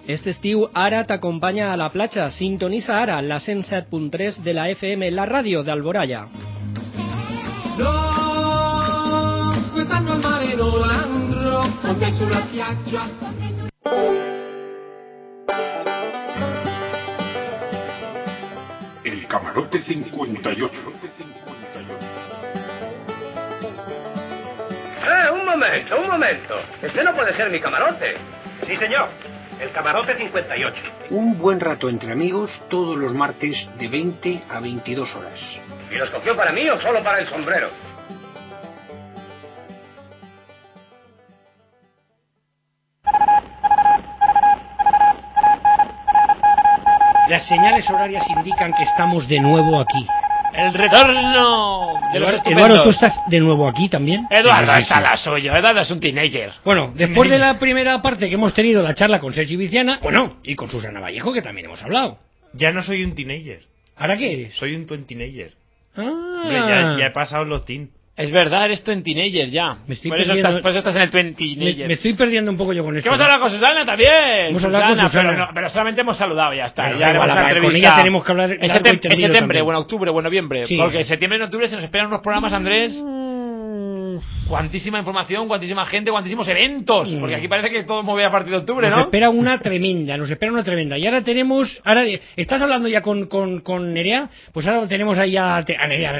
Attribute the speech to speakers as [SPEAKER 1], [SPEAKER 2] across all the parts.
[SPEAKER 1] Este estiu Ara t'acompanya a la platja. Sintoniza Ara, la 107.3 de la FM, la ràdio d'Alboraya.
[SPEAKER 2] No, quest'anno al mare non andrò, con te sulla spiaggia.
[SPEAKER 3] El Camarote 58.
[SPEAKER 4] Un momento. Este no puede ser mi camarote.
[SPEAKER 5] Sí, señor. El Camarote 58.
[SPEAKER 6] Un buen rato entre amigos todos los martes de 20 a 22 horas.
[SPEAKER 4] ¿Y lo escogió para mí o solo para el sombrero?
[SPEAKER 6] Las señales horarias indican que estamos de nuevo aquí.
[SPEAKER 7] El retorno de los estupendos.
[SPEAKER 6] Eduardo, ¿tú estás de nuevo aquí también?
[SPEAKER 7] Eduardo
[SPEAKER 6] Sí.
[SPEAKER 7] está la suya. Eduardo es un teenager.
[SPEAKER 6] Bueno, después de la primera parte que hemos tenido la charla con Sergi Viciana, bueno, y con Susana Vallejo, que también hemos hablado.
[SPEAKER 8] Ya no soy un teenager.
[SPEAKER 6] ¿Ahora qué eres?
[SPEAKER 8] Soy un teenager.
[SPEAKER 6] Ah.
[SPEAKER 8] Ya he pasado los teen.
[SPEAKER 7] Es verdad, eres teenager ya.
[SPEAKER 6] Me estoy
[SPEAKER 7] por eso estás en el teenager.
[SPEAKER 6] Me estoy perdiendo un poco yo con esto.
[SPEAKER 7] ¿Qué hemos hablado con Susana también?
[SPEAKER 6] Hemos hablado con Susana.
[SPEAKER 7] Pero solamente hemos saludado, ya está.
[SPEAKER 6] Bueno,
[SPEAKER 7] ya
[SPEAKER 6] igual,
[SPEAKER 7] haremos la
[SPEAKER 6] con
[SPEAKER 7] entrevista.
[SPEAKER 6] ella tenemos que hablar largo y
[SPEAKER 7] en
[SPEAKER 6] tendido
[SPEAKER 7] septiembre,
[SPEAKER 6] también.
[SPEAKER 7] bueno, octubre, bueno, noviembre.
[SPEAKER 6] Sí.
[SPEAKER 7] Porque en septiembre y octubre se nos esperan unos programas, Andrés. Cuantísima información, cuantísima gente, cuantísimos eventos. Porque aquí parece que todo mueve a partir de octubre, ¿no?
[SPEAKER 6] Nos espera una tremenda. Y ahora tenemos... ¿estás hablando ya con Nerea? Pues ahora tenemos ahí a Nerea.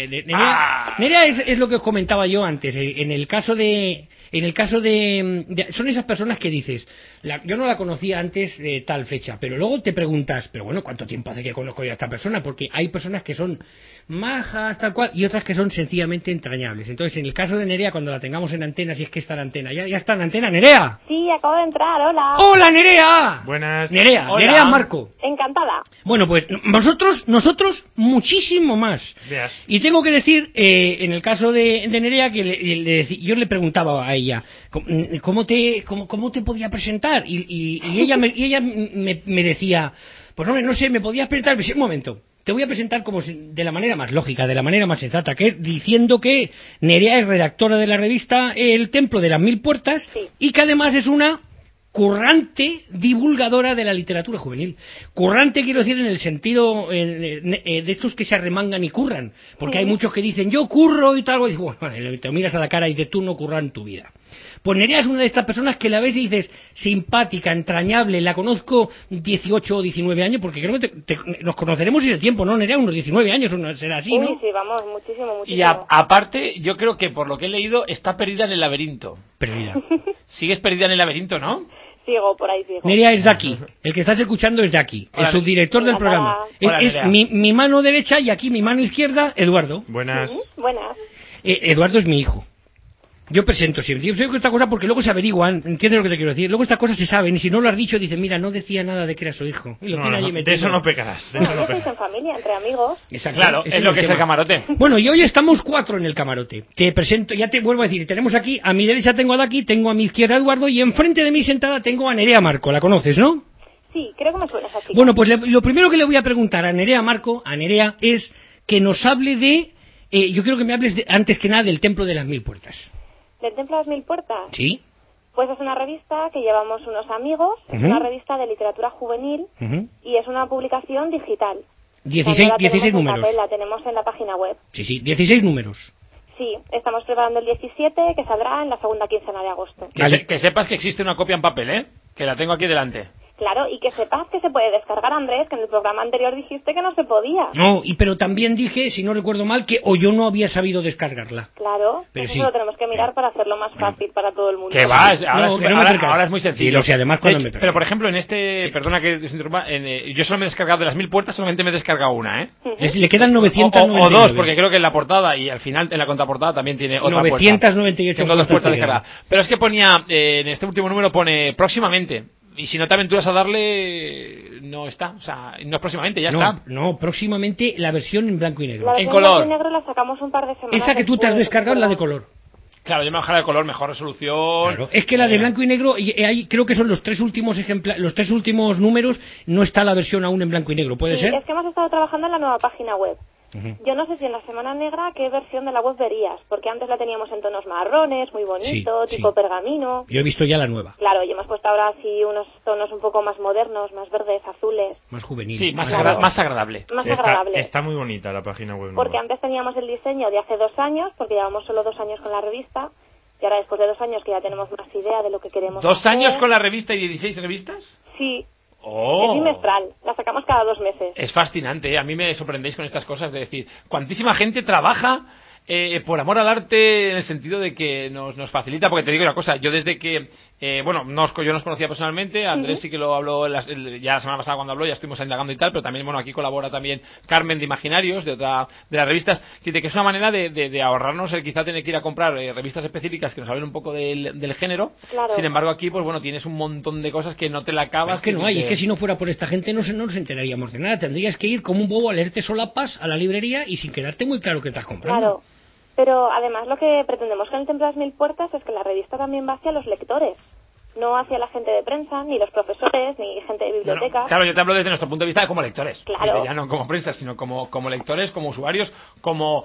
[SPEAKER 6] Nerea es lo que os comentaba yo antes. En el caso de son esas personas que dices, yo no la conocía antes de tal fecha, pero luego te preguntas, pero bueno, ¿cuánto tiempo hace que conozco yo a esta persona? Porque hay personas que son majas, tal cual, y otras que son sencillamente entrañables. Entonces, en el caso de Nerea, cuando la tengamos en antena, si es que está en antena, ya está en antena, Nerea.
[SPEAKER 9] Sí, acabo de entrar, hola.
[SPEAKER 6] ¡Hola, Nerea!
[SPEAKER 8] Buenas.
[SPEAKER 6] Nerea,
[SPEAKER 7] Hola.
[SPEAKER 6] Nerea Marco.
[SPEAKER 9] Encantada.
[SPEAKER 6] Bueno, pues nosotros muchísimo más.
[SPEAKER 8] Veas.
[SPEAKER 6] Y tengo que decir, en el caso de Nerea, que yo le preguntaba a ella, ¿cómo te podía presentar? Y ella me decía, pues hombre, no sé, me podías presentar, pues, un momento. Te voy a presentar como de la manera más lógica, de la manera más sensata, que es diciendo que Nerea es redactora de la revista El Templo de las Mil Puertas,
[SPEAKER 9] sí,
[SPEAKER 6] y que además es una currante divulgadora de la literatura juvenil. Currante quiero decir en el sentido de estos que se arremangan y curran, porque hay muchos que dicen yo curro y tal, y dices, bueno, te miras a la cara y dices tú no curras en tu vida. Pues Nerea es una de estas personas que la ves y dices simpática, entrañable, la conozco 18 o 19 años, porque creo que nos conoceremos ese tiempo, ¿no, Nerea? Unos 19 años, será así, ¿no?
[SPEAKER 9] Sí, vamos, muchísimo.
[SPEAKER 7] Y aparte, yo creo que por lo que he leído, está perdida en el laberinto.
[SPEAKER 6] Perdida.
[SPEAKER 7] Sigues perdida en el laberinto, ¿no?
[SPEAKER 9] Sigo, por ahí sigo.
[SPEAKER 6] Nerea es de aquí, el que estás escuchando es de aquí,
[SPEAKER 7] Hola,
[SPEAKER 6] el subdirector del programa.
[SPEAKER 7] Hola,
[SPEAKER 6] Es mi mano derecha y aquí mi mano izquierda, Eduardo.
[SPEAKER 8] Buenas.
[SPEAKER 9] Buenas.
[SPEAKER 6] Eduardo es mi hijo. Yo presento siempre. Yo sé esta cosa porque luego se averiguan, ¿entiendes lo que te quiero decir? Luego estas cosas se saben y si no lo has dicho, dicen, mira, no decía nada de que era su hijo. Y lo tiene allí metido.
[SPEAKER 8] De eso no pecarás.
[SPEAKER 9] Sois en familia, entre amigos.
[SPEAKER 6] Exacto.
[SPEAKER 7] Claro, es lo que es el camarote.
[SPEAKER 6] Bueno, y hoy estamos 4 en el camarote. Te presento, ya te vuelvo a decir, tenemos aquí, a mi derecha tengo a Daki, tengo a mi izquierda a Eduardo y enfrente de mí sentada tengo a Nerea Marco. ¿La conoces, no?
[SPEAKER 9] Sí, creo que me suena esa chica.
[SPEAKER 6] Bueno, pues lo primero que le voy a preguntar a Nerea Marco, es que nos hable yo quiero que me hables antes que nada del Templo de las Mil Puertas.
[SPEAKER 9] ¿Del Templo de las Mil Puertas?
[SPEAKER 6] ¿Sí?
[SPEAKER 9] Pues es una revista que llevamos unos amigos, es una revista de literatura juvenil y es una publicación digital.
[SPEAKER 6] 16 números.
[SPEAKER 9] Papel, la tenemos en la página web.
[SPEAKER 6] Sí, 16 números.
[SPEAKER 9] Sí, estamos preparando el 17, que saldrá en la segunda quincena de agosto.
[SPEAKER 7] Que sepas que existe una copia en papel, ¿eh? Que la tengo aquí delante.
[SPEAKER 9] Claro, y que sepas que se puede descargar, Andrés, que en el programa anterior dijiste que no se podía.
[SPEAKER 6] No, pero también dije, si no recuerdo mal, que o yo no había sabido descargarla.
[SPEAKER 9] Claro,
[SPEAKER 6] pero
[SPEAKER 9] eso
[SPEAKER 6] sí.
[SPEAKER 9] lo tenemos que mirar para hacerlo más fácil para todo el mundo.
[SPEAKER 7] Que va, ahora es muy sencillo.
[SPEAKER 6] Sí, lo sé, además cuando me
[SPEAKER 7] pero por ejemplo, perdona que te interrumpa, yo solo me he descargado de las 1000 puertas, solamente me he descargado una, ¿eh?
[SPEAKER 6] Le quedan 999.
[SPEAKER 7] O dos, porque creo que en la portada y al final en la contraportada también tiene otra
[SPEAKER 6] 998
[SPEAKER 7] puerta. Tengo dos puertas descargadas. Pero es que ponía, en este último número pone próximamente. Y si no te aventuras a darle, no está. O sea, no es próximamente, ya está.
[SPEAKER 6] No, próximamente la versión en blanco y negro.
[SPEAKER 9] La versión
[SPEAKER 7] en color.
[SPEAKER 9] en blanco y negro la sacamos un par de semanas.
[SPEAKER 6] Esa que tú te has descargado es la de color.
[SPEAKER 7] Claro, yo me bajaré de color, mejor resolución.
[SPEAKER 6] Claro, es que la de blanco y negro, creo que son los tres últimos números, no está la versión aún en blanco y negro, ¿puede ser?
[SPEAKER 9] Es que hemos estado trabajando en la nueva página web. Yo no sé si en la Semana Negra qué versión de la web verías, porque antes la teníamos en tonos marrones, muy bonito, tipo pergamino.
[SPEAKER 6] Yo he visto ya la nueva.
[SPEAKER 9] Claro, y hemos puesto ahora así unos tonos un poco más modernos, más verdes, azules.
[SPEAKER 6] Más juvenil.
[SPEAKER 7] Sí, más agradable.
[SPEAKER 9] Más agradable.
[SPEAKER 8] Está muy bonita la página web.
[SPEAKER 9] Porque antes teníamos el diseño de hace 2 años, porque llevamos solo 2 años con la revista, y ahora después de 2 años que ya tenemos más idea de lo que queremos
[SPEAKER 7] ¿2
[SPEAKER 9] hacer.
[SPEAKER 7] años con la revista y 16 revistas?
[SPEAKER 9] Sí.
[SPEAKER 7] Oh.
[SPEAKER 9] Es bimestral, la sacamos cada 2 meses.
[SPEAKER 7] Es fascinante, a mí me sorprendéis con estas cosas de decir, cuantísima gente trabaja por amor al arte en el sentido de que nos facilita, porque te digo una cosa, yo desde que, yo nos conocía personalmente, Andrés sí que lo habló ya la semana pasada cuando habló, ya estuvimos indagando y tal, pero también, aquí colabora también Carmen de Imaginarios, de otra de las revistas, que es una manera de ahorrarnos el quizá tener que ir a comprar revistas específicas que nos hablen un poco del género.
[SPEAKER 9] Claro.
[SPEAKER 7] Sin embargo aquí, tienes un montón de cosas que no te la acabas.
[SPEAKER 6] Es que no hay, es que si no fuera por esta gente no nos enteraríamos de nada, tendrías que ir como un bobo a leerte solapas a la librería y sin quedarte muy claro que estás comprando.
[SPEAKER 9] Claro. Pero además lo que pretendemos con el Templo de las Mil Puertas es que la revista también va hacia los lectores, no hacia la gente de prensa, ni los profesores, ni gente de biblioteca.
[SPEAKER 7] No. Claro, yo te hablo desde nuestro punto de vista como lectores.
[SPEAKER 9] Claro.
[SPEAKER 7] Ya no como prensa, sino como lectores, como usuarios, como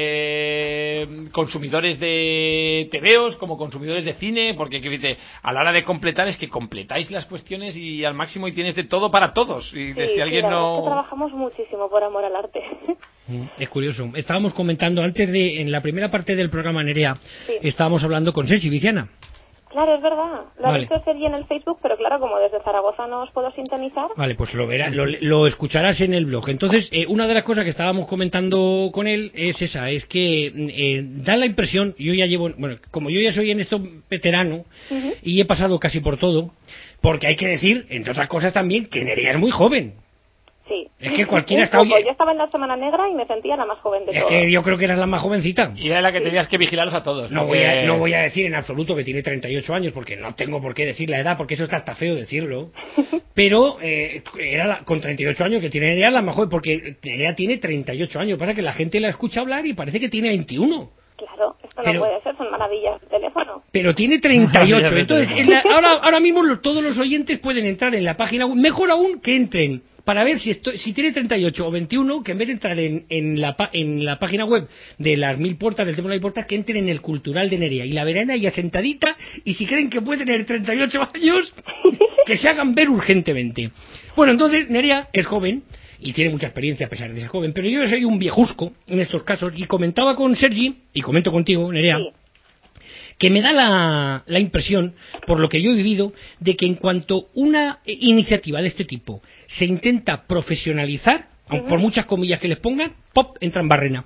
[SPEAKER 7] consumidores de tebeos, como consumidores de cine, porque a la hora de completar es que completáis las cuestiones y al máximo y tienes de todo para todos. Y
[SPEAKER 9] Sí,
[SPEAKER 7] si alguien no...
[SPEAKER 9] Es que trabajamos muchísimo por amor al arte.
[SPEAKER 6] Es curioso. Estábamos comentando en la primera parte del programa, Nerea, estábamos hablando con Sergi Viciana.
[SPEAKER 9] Claro, es verdad. Lo ha visto Sergi en el Facebook, pero claro, como desde Zaragoza no os puedo sintonizar.
[SPEAKER 6] Vale, pues lo escucharás en el blog. Entonces, una de las cosas que estábamos comentando con él es esa, es que da la impresión, como yo ya soy en esto veterano y he pasado casi por todo, porque hay que decir, entre otras cosas también, que Nerea es muy joven.
[SPEAKER 9] Sí.
[SPEAKER 6] Es que cualquiera está...
[SPEAKER 9] Yo estaba en la Semana Negra y me sentía la más joven de todos.
[SPEAKER 6] Es que yo creo que eras la más jovencita.
[SPEAKER 7] Y era la que tenías que vigilarlos a todos.
[SPEAKER 6] No voy a decir en absoluto que tiene 38 años, porque no tengo por qué decir la edad, porque eso está hasta feo decirlo. Pero con 38 años que tiene Nerea la más joven, porque Nerea tiene 38 años. Pasa que la gente la escucha hablar y parece que tiene 21.
[SPEAKER 9] Claro, esto no puede ser, son maravillas de teléfono.
[SPEAKER 6] Pero tiene 38. Entonces, ahora mismo todos los oyentes pueden entrar en la página web. Mejor aún que entren para ver si tiene 38 o 21, que en vez de entrar en la página web de las 1000 puertas, del Templo de las 1000 puertas, que entren en el Cultural de Nerea. Y la verán ahí sentadita, y si creen que puede tener 38 años, que se hagan ver urgentemente. Bueno, entonces, Nerea es joven, y tiene mucha experiencia a pesar de ser joven, pero yo soy un viejusco en estos casos, y comentaba con Sergi, y comento contigo, Nerea, que me da la impresión, por lo que yo he vivido, de que en cuanto una iniciativa de este tipo se intenta profesionalizar, aunque por muchas comillas que les pongan, ¡pop!, entra en barrena.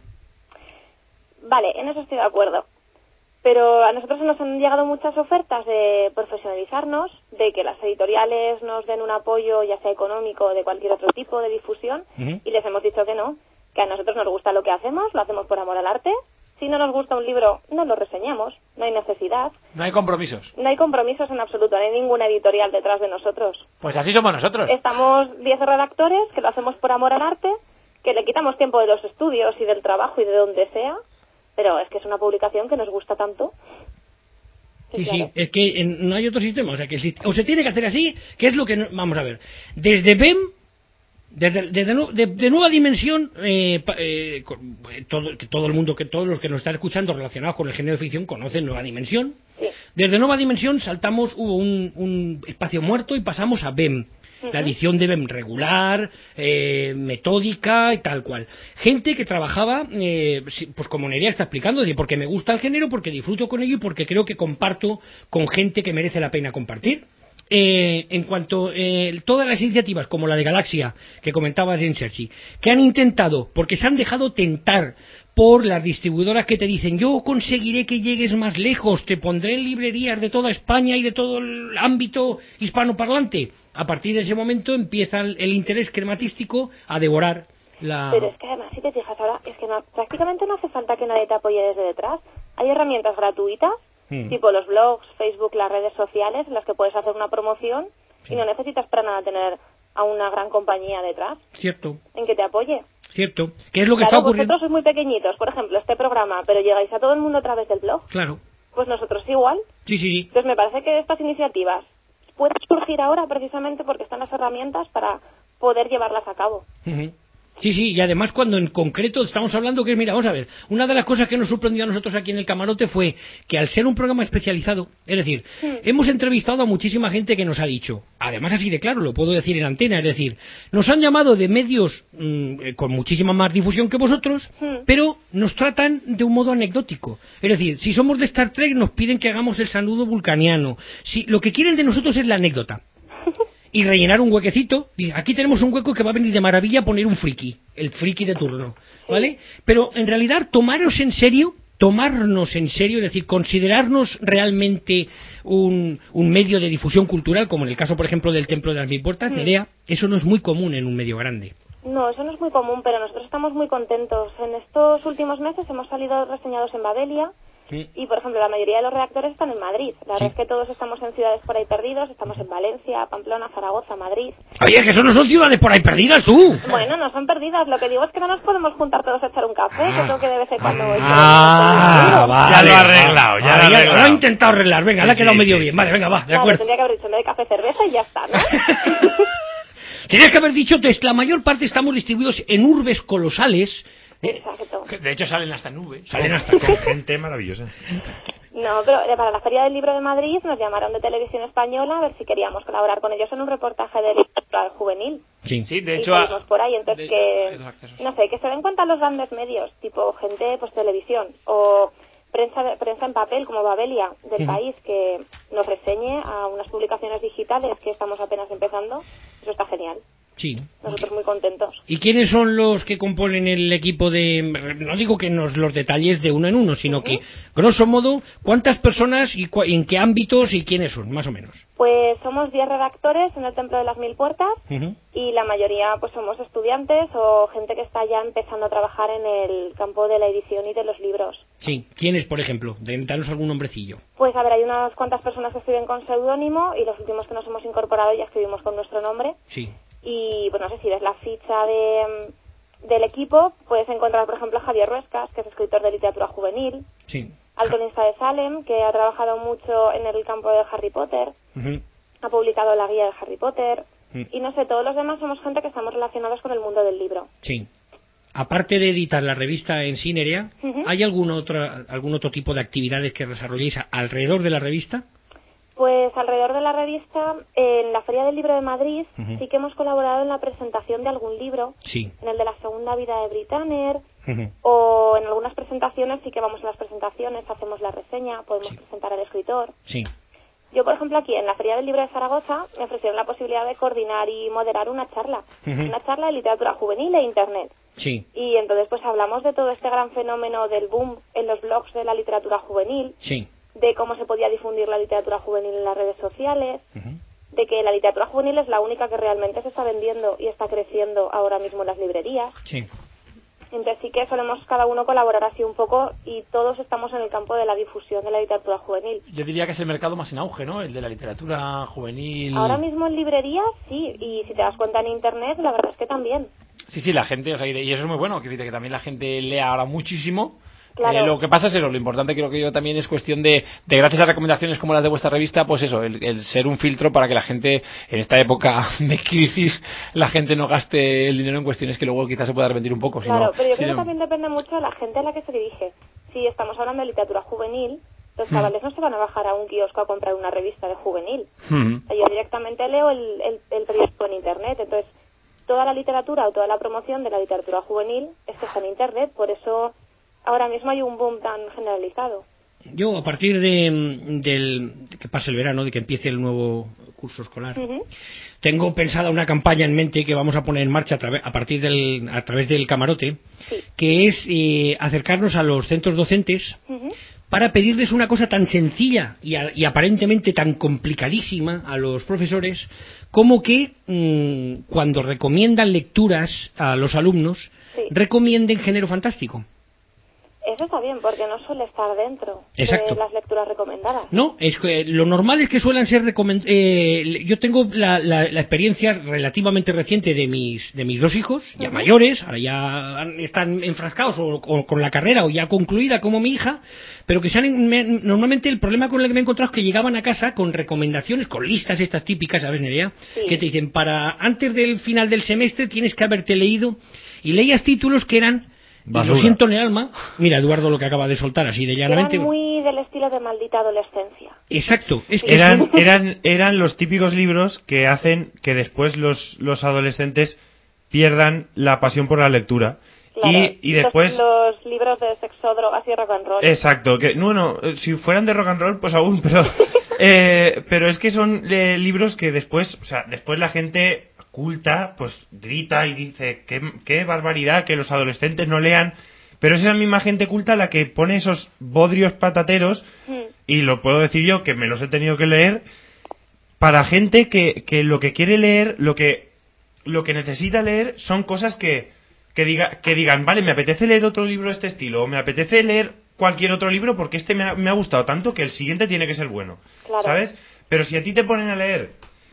[SPEAKER 9] Vale, en eso estoy de acuerdo. Pero a nosotros nos han llegado muchas ofertas de profesionalizarnos, de que las editoriales nos den un apoyo, ya sea económico o de cualquier otro tipo de difusión, y les hemos dicho que no, que a nosotros nos gusta lo que hacemos, lo hacemos por amor al arte. Si no nos gusta un libro, no lo reseñamos, no hay necesidad.
[SPEAKER 7] No hay compromisos.
[SPEAKER 9] No hay compromisos en absoluto, no hay ninguna editorial detrás de nosotros.
[SPEAKER 7] Pues así somos nosotros.
[SPEAKER 9] Estamos 10 redactores que lo hacemos por amor al arte, que le quitamos tiempo de los estudios y del trabajo y de donde sea, pero es que es una publicación que nos gusta tanto.
[SPEAKER 6] Sí, claro. Sí, es que no hay otro sistema, o sea, que o se tiene que hacer así, que es lo que... Vamos a ver, desde BEM... De Nueva Dimensión, todo el mundo, todos los que nos están escuchando relacionados con el género de ficción conocen Nueva Dimensión. Sí. Desde Nueva Dimensión hubo un espacio muerto y pasamos a BEM. La edición de BEM regular, metódica y tal cual. Gente que trabajaba, pues como Nerea está explicando, porque me gusta el género, porque disfruto con ello y porque creo que comparto con gente que merece la pena compartir. En cuanto todas las iniciativas como la de Galaxia que comentaba Jane Sergi, que han intentado, porque se han dejado tentar por las distribuidoras que te dicen yo conseguiré que llegues más lejos, te pondré en librerías de toda España y de todo el ámbito hispanoparlante, a partir de ese momento empieza el interés crematístico a devorar la...
[SPEAKER 9] Pero es que además, si te fijas ahora, es que prácticamente no hace falta que nadie te apoye desde detrás. Hay herramientas gratuitas, tipo los blogs, Facebook, las redes sociales, en las que puedes hacer una promoción y no necesitas para nada tener a una gran compañía detrás.
[SPEAKER 6] Cierto.
[SPEAKER 9] En que te apoye.
[SPEAKER 6] Cierto. ¿Qué es lo que está ocurriendo?
[SPEAKER 9] Vosotros sois muy pequeñitos, por ejemplo, este programa, pero llegáis a todo el mundo a través del blog.
[SPEAKER 6] Claro.
[SPEAKER 9] Pues nosotros igual.
[SPEAKER 6] Sí.
[SPEAKER 9] Entonces me parece que estas iniciativas pueden surgir ahora precisamente porque están las herramientas para poder llevarlas a cabo.
[SPEAKER 6] Sí, sí, y además cuando en concreto estamos hablando que, mira, vamos a ver, una de las cosas que nos sorprendió a nosotros aquí en el Camarote fue que al ser un programa especializado, es decir, hemos entrevistado a muchísima gente que nos ha dicho, además así de claro, lo puedo decir en antena, es decir, nos han llamado de medios con muchísima más difusión que vosotros, pero nos tratan de un modo anecdótico. Es decir, si somos de Star Trek nos piden que hagamos el saludo vulcaniano. Si, lo que quieren de nosotros es la anécdota. Y rellenar un huequecito. Aquí tenemos un hueco que va a venir de maravilla a poner un friki, el friki de turno, ¿vale? Pero en realidad tomarnos en serio, es decir, considerarnos realmente un medio de difusión cultural, como en el caso, por ejemplo, del Templo de las Mil Puertas, Nerea, eso no es muy común en un medio grande.
[SPEAKER 9] No, eso no es muy común, pero nosotros estamos muy contentos. En estos últimos meses hemos salido reseñados en Babelia. Y, por ejemplo, la mayoría de los redactores están en Madrid. La verdad es que todos estamos en ciudades por ahí perdidos. Estamos en Valencia, Pamplona, Zaragoza, Madrid.
[SPEAKER 6] Oye, que eso no son ciudades por ahí perdidas, tú.
[SPEAKER 9] Bueno, no son perdidas. Lo que digo es que no nos podemos juntar todos a echar un café, que es lo que de vez en cuando...
[SPEAKER 6] Vale,
[SPEAKER 8] ya lo ha arreglado, ya lo ha arreglado.
[SPEAKER 6] Lo ha intentado arreglar, venga, le ha quedado medio bien. Vale, venga, va, de acuerdo.
[SPEAKER 9] Tendría que haber dicho en vez de café, cerveza y ya está, ¿no?
[SPEAKER 6] Tenías que haber dicho que la mayor parte estamos distribuidos en urbes colosales.
[SPEAKER 9] Exacto.
[SPEAKER 7] De hecho salen hasta nubes.
[SPEAKER 6] Salen hasta
[SPEAKER 8] con gente maravillosa.
[SPEAKER 9] No, pero para la Feria del Libro de Madrid nos llamaron de Televisión Española a ver si queríamos colaborar con ellos en un reportaje de literatura juvenil.
[SPEAKER 7] Sí, de
[SPEAKER 9] y
[SPEAKER 7] hecho...
[SPEAKER 9] por ahí, entonces no sé, que se den cuenta los grandes medios, tipo gente, pues televisión, o prensa en papel, como Babelia, del país, que nos reseñe a unas publicaciones digitales que estamos apenas empezando. Eso está genial.
[SPEAKER 6] Sí.
[SPEAKER 9] Nosotros muy contentos.
[SPEAKER 6] ¿Y quiénes son los que componen el equipo de... No digo que nos los detalles de uno en uno, sino que, grosso modo, ¿cuántas personas y en qué ámbitos y quiénes son, más o menos?
[SPEAKER 9] Pues somos 10 redactores en el Templo de las Mil Puertas y la mayoría pues somos estudiantes o gente que está ya empezando a trabajar en el campo de la edición y de los libros.
[SPEAKER 6] Sí. ¿Quiénes, por ejemplo? Danos algún nombrecillo.
[SPEAKER 9] Pues a ver, hay unas cuantas personas que escriben con seudónimo y los últimos que nos hemos incorporado ya escribimos con nuestro nombre.
[SPEAKER 6] Sí.
[SPEAKER 9] Y, pues no sé si ves la ficha del equipo, puedes encontrar, por ejemplo, a Javier Ruescas, que es escritor de literatura juvenil.
[SPEAKER 6] Sí.
[SPEAKER 9] Al cronista de Salem, que ha trabajado mucho en el campo de Harry Potter. Ha publicado la guía de Harry Potter. Y no sé, todos los demás somos gente que estamos relacionados con el mundo del libro.
[SPEAKER 6] Sí. Aparte de editar la revista en sí, Nerea, ¿hay algún otro tipo de actividades que desarrolléis alrededor de la revista?
[SPEAKER 9] Pues alrededor de la revista, en la Feria del Libro de Madrid, sí que hemos colaborado en la presentación de algún libro, en el de la segunda vida de Britanner, o en algunas presentaciones sí que vamos a las presentaciones, hacemos la reseña, podemos presentar al escritor.
[SPEAKER 6] Sí.
[SPEAKER 9] Yo, por ejemplo, aquí en la Feria del Libro de Zaragoza me ofrecieron la posibilidad de coordinar y moderar una charla de literatura juvenil e Internet.
[SPEAKER 6] Sí.
[SPEAKER 9] Y entonces pues hablamos de todo este gran fenómeno del boom en los blogs de la literatura juvenil.
[SPEAKER 6] Sí.
[SPEAKER 9] De cómo se podía difundir la literatura juvenil en las redes sociales, de que la literatura juvenil es la única que realmente se está vendiendo y está creciendo ahora mismo en las librerías.
[SPEAKER 6] Sí.
[SPEAKER 9] Entonces sí que solemos cada uno colaborar así un poco y todos estamos en el campo de la difusión de la literatura juvenil.
[SPEAKER 7] Yo diría que es el mercado más en auge, ¿no? El de la literatura juvenil.
[SPEAKER 9] Ahora mismo en librerías sí, y si te das cuenta en Internet, la verdad es que también.
[SPEAKER 7] Sí, la gente, o sea, y eso es muy bueno, que también la gente lea ahora muchísimo.
[SPEAKER 9] Claro.
[SPEAKER 7] Lo que pasa es eso, lo importante creo que yo también es cuestión de gracias a recomendaciones como las de vuestra revista, pues eso, el ser un filtro para que la gente, en esta época de crisis, la gente no gaste el dinero en cuestiones que luego quizás se pueda arrepentir un poco.
[SPEAKER 9] Claro, pero yo creo que también depende mucho de la gente a la que se dirige. Si estamos hablando de literatura juvenil, los chavales no se van a bajar a un kiosco a comprar una revista de juvenil. O sea, yo directamente leo el periódico en Internet, entonces toda la literatura o toda la promoción de la literatura juvenil es que está en Internet, por eso ahora mismo hay un boom tan generalizado.
[SPEAKER 6] Yo, a partir del que pase el verano, de que empiece el nuevo curso escolar, tengo pensada una campaña en mente que vamos a poner en marcha a través del Camarote, que es acercarnos a los centros docentes para pedirles una cosa tan sencilla y aparentemente tan complicadísima a los profesores como que cuando recomiendan lecturas a los alumnos recomienden género fantástico.
[SPEAKER 9] Eso está bien, porque no suele estar dentro
[SPEAKER 6] Exacto.
[SPEAKER 9] de las lecturas recomendadas.
[SPEAKER 6] No, es que lo normal es que suelen ser yo tengo la experiencia relativamente reciente de mis dos hijos, ya mayores, ahora ya están enfrascados o con la carrera o ya concluida como mi hija, pero que normalmente el problema con el que me he encontrado es que llegaban a casa con recomendaciones, con listas estas típicas, ¿sabes, Nerea?
[SPEAKER 9] Sí.
[SPEAKER 6] Que te dicen, antes del final del semestre tienes que haberte leído, y leías títulos que eran...
[SPEAKER 10] Basura.
[SPEAKER 6] Lo siento en el alma. Mira, Eduardo lo que acaba de soltar así de llanamente.
[SPEAKER 9] Eran muy del estilo de Maldita Adolescencia.
[SPEAKER 6] Exacto. Es que
[SPEAKER 10] Eran los típicos libros que hacen que después los adolescentes pierdan la pasión por la lectura.
[SPEAKER 9] Claro,
[SPEAKER 10] Y después...
[SPEAKER 9] Los libros de sexo, drogas y rock and roll.
[SPEAKER 10] Exacto. Que, bueno, si fueran de rock and roll, pues aún, pero es que son libros que después, o sea, después la gente... culta, pues grita y dice qué barbaridad que los adolescentes no lean, pero es esa misma gente culta la que pone esos bodrios patateros, y lo puedo decir yo, que me los he tenido que leer, para gente que lo que quiere leer, lo que necesita leer son cosas que digan, vale, me apetece leer otro libro de este estilo, o me apetece leer cualquier otro libro porque este me ha gustado tanto que el siguiente tiene que ser bueno,
[SPEAKER 9] claro.
[SPEAKER 10] ¿Sabes? Pero si a ti te ponen a leer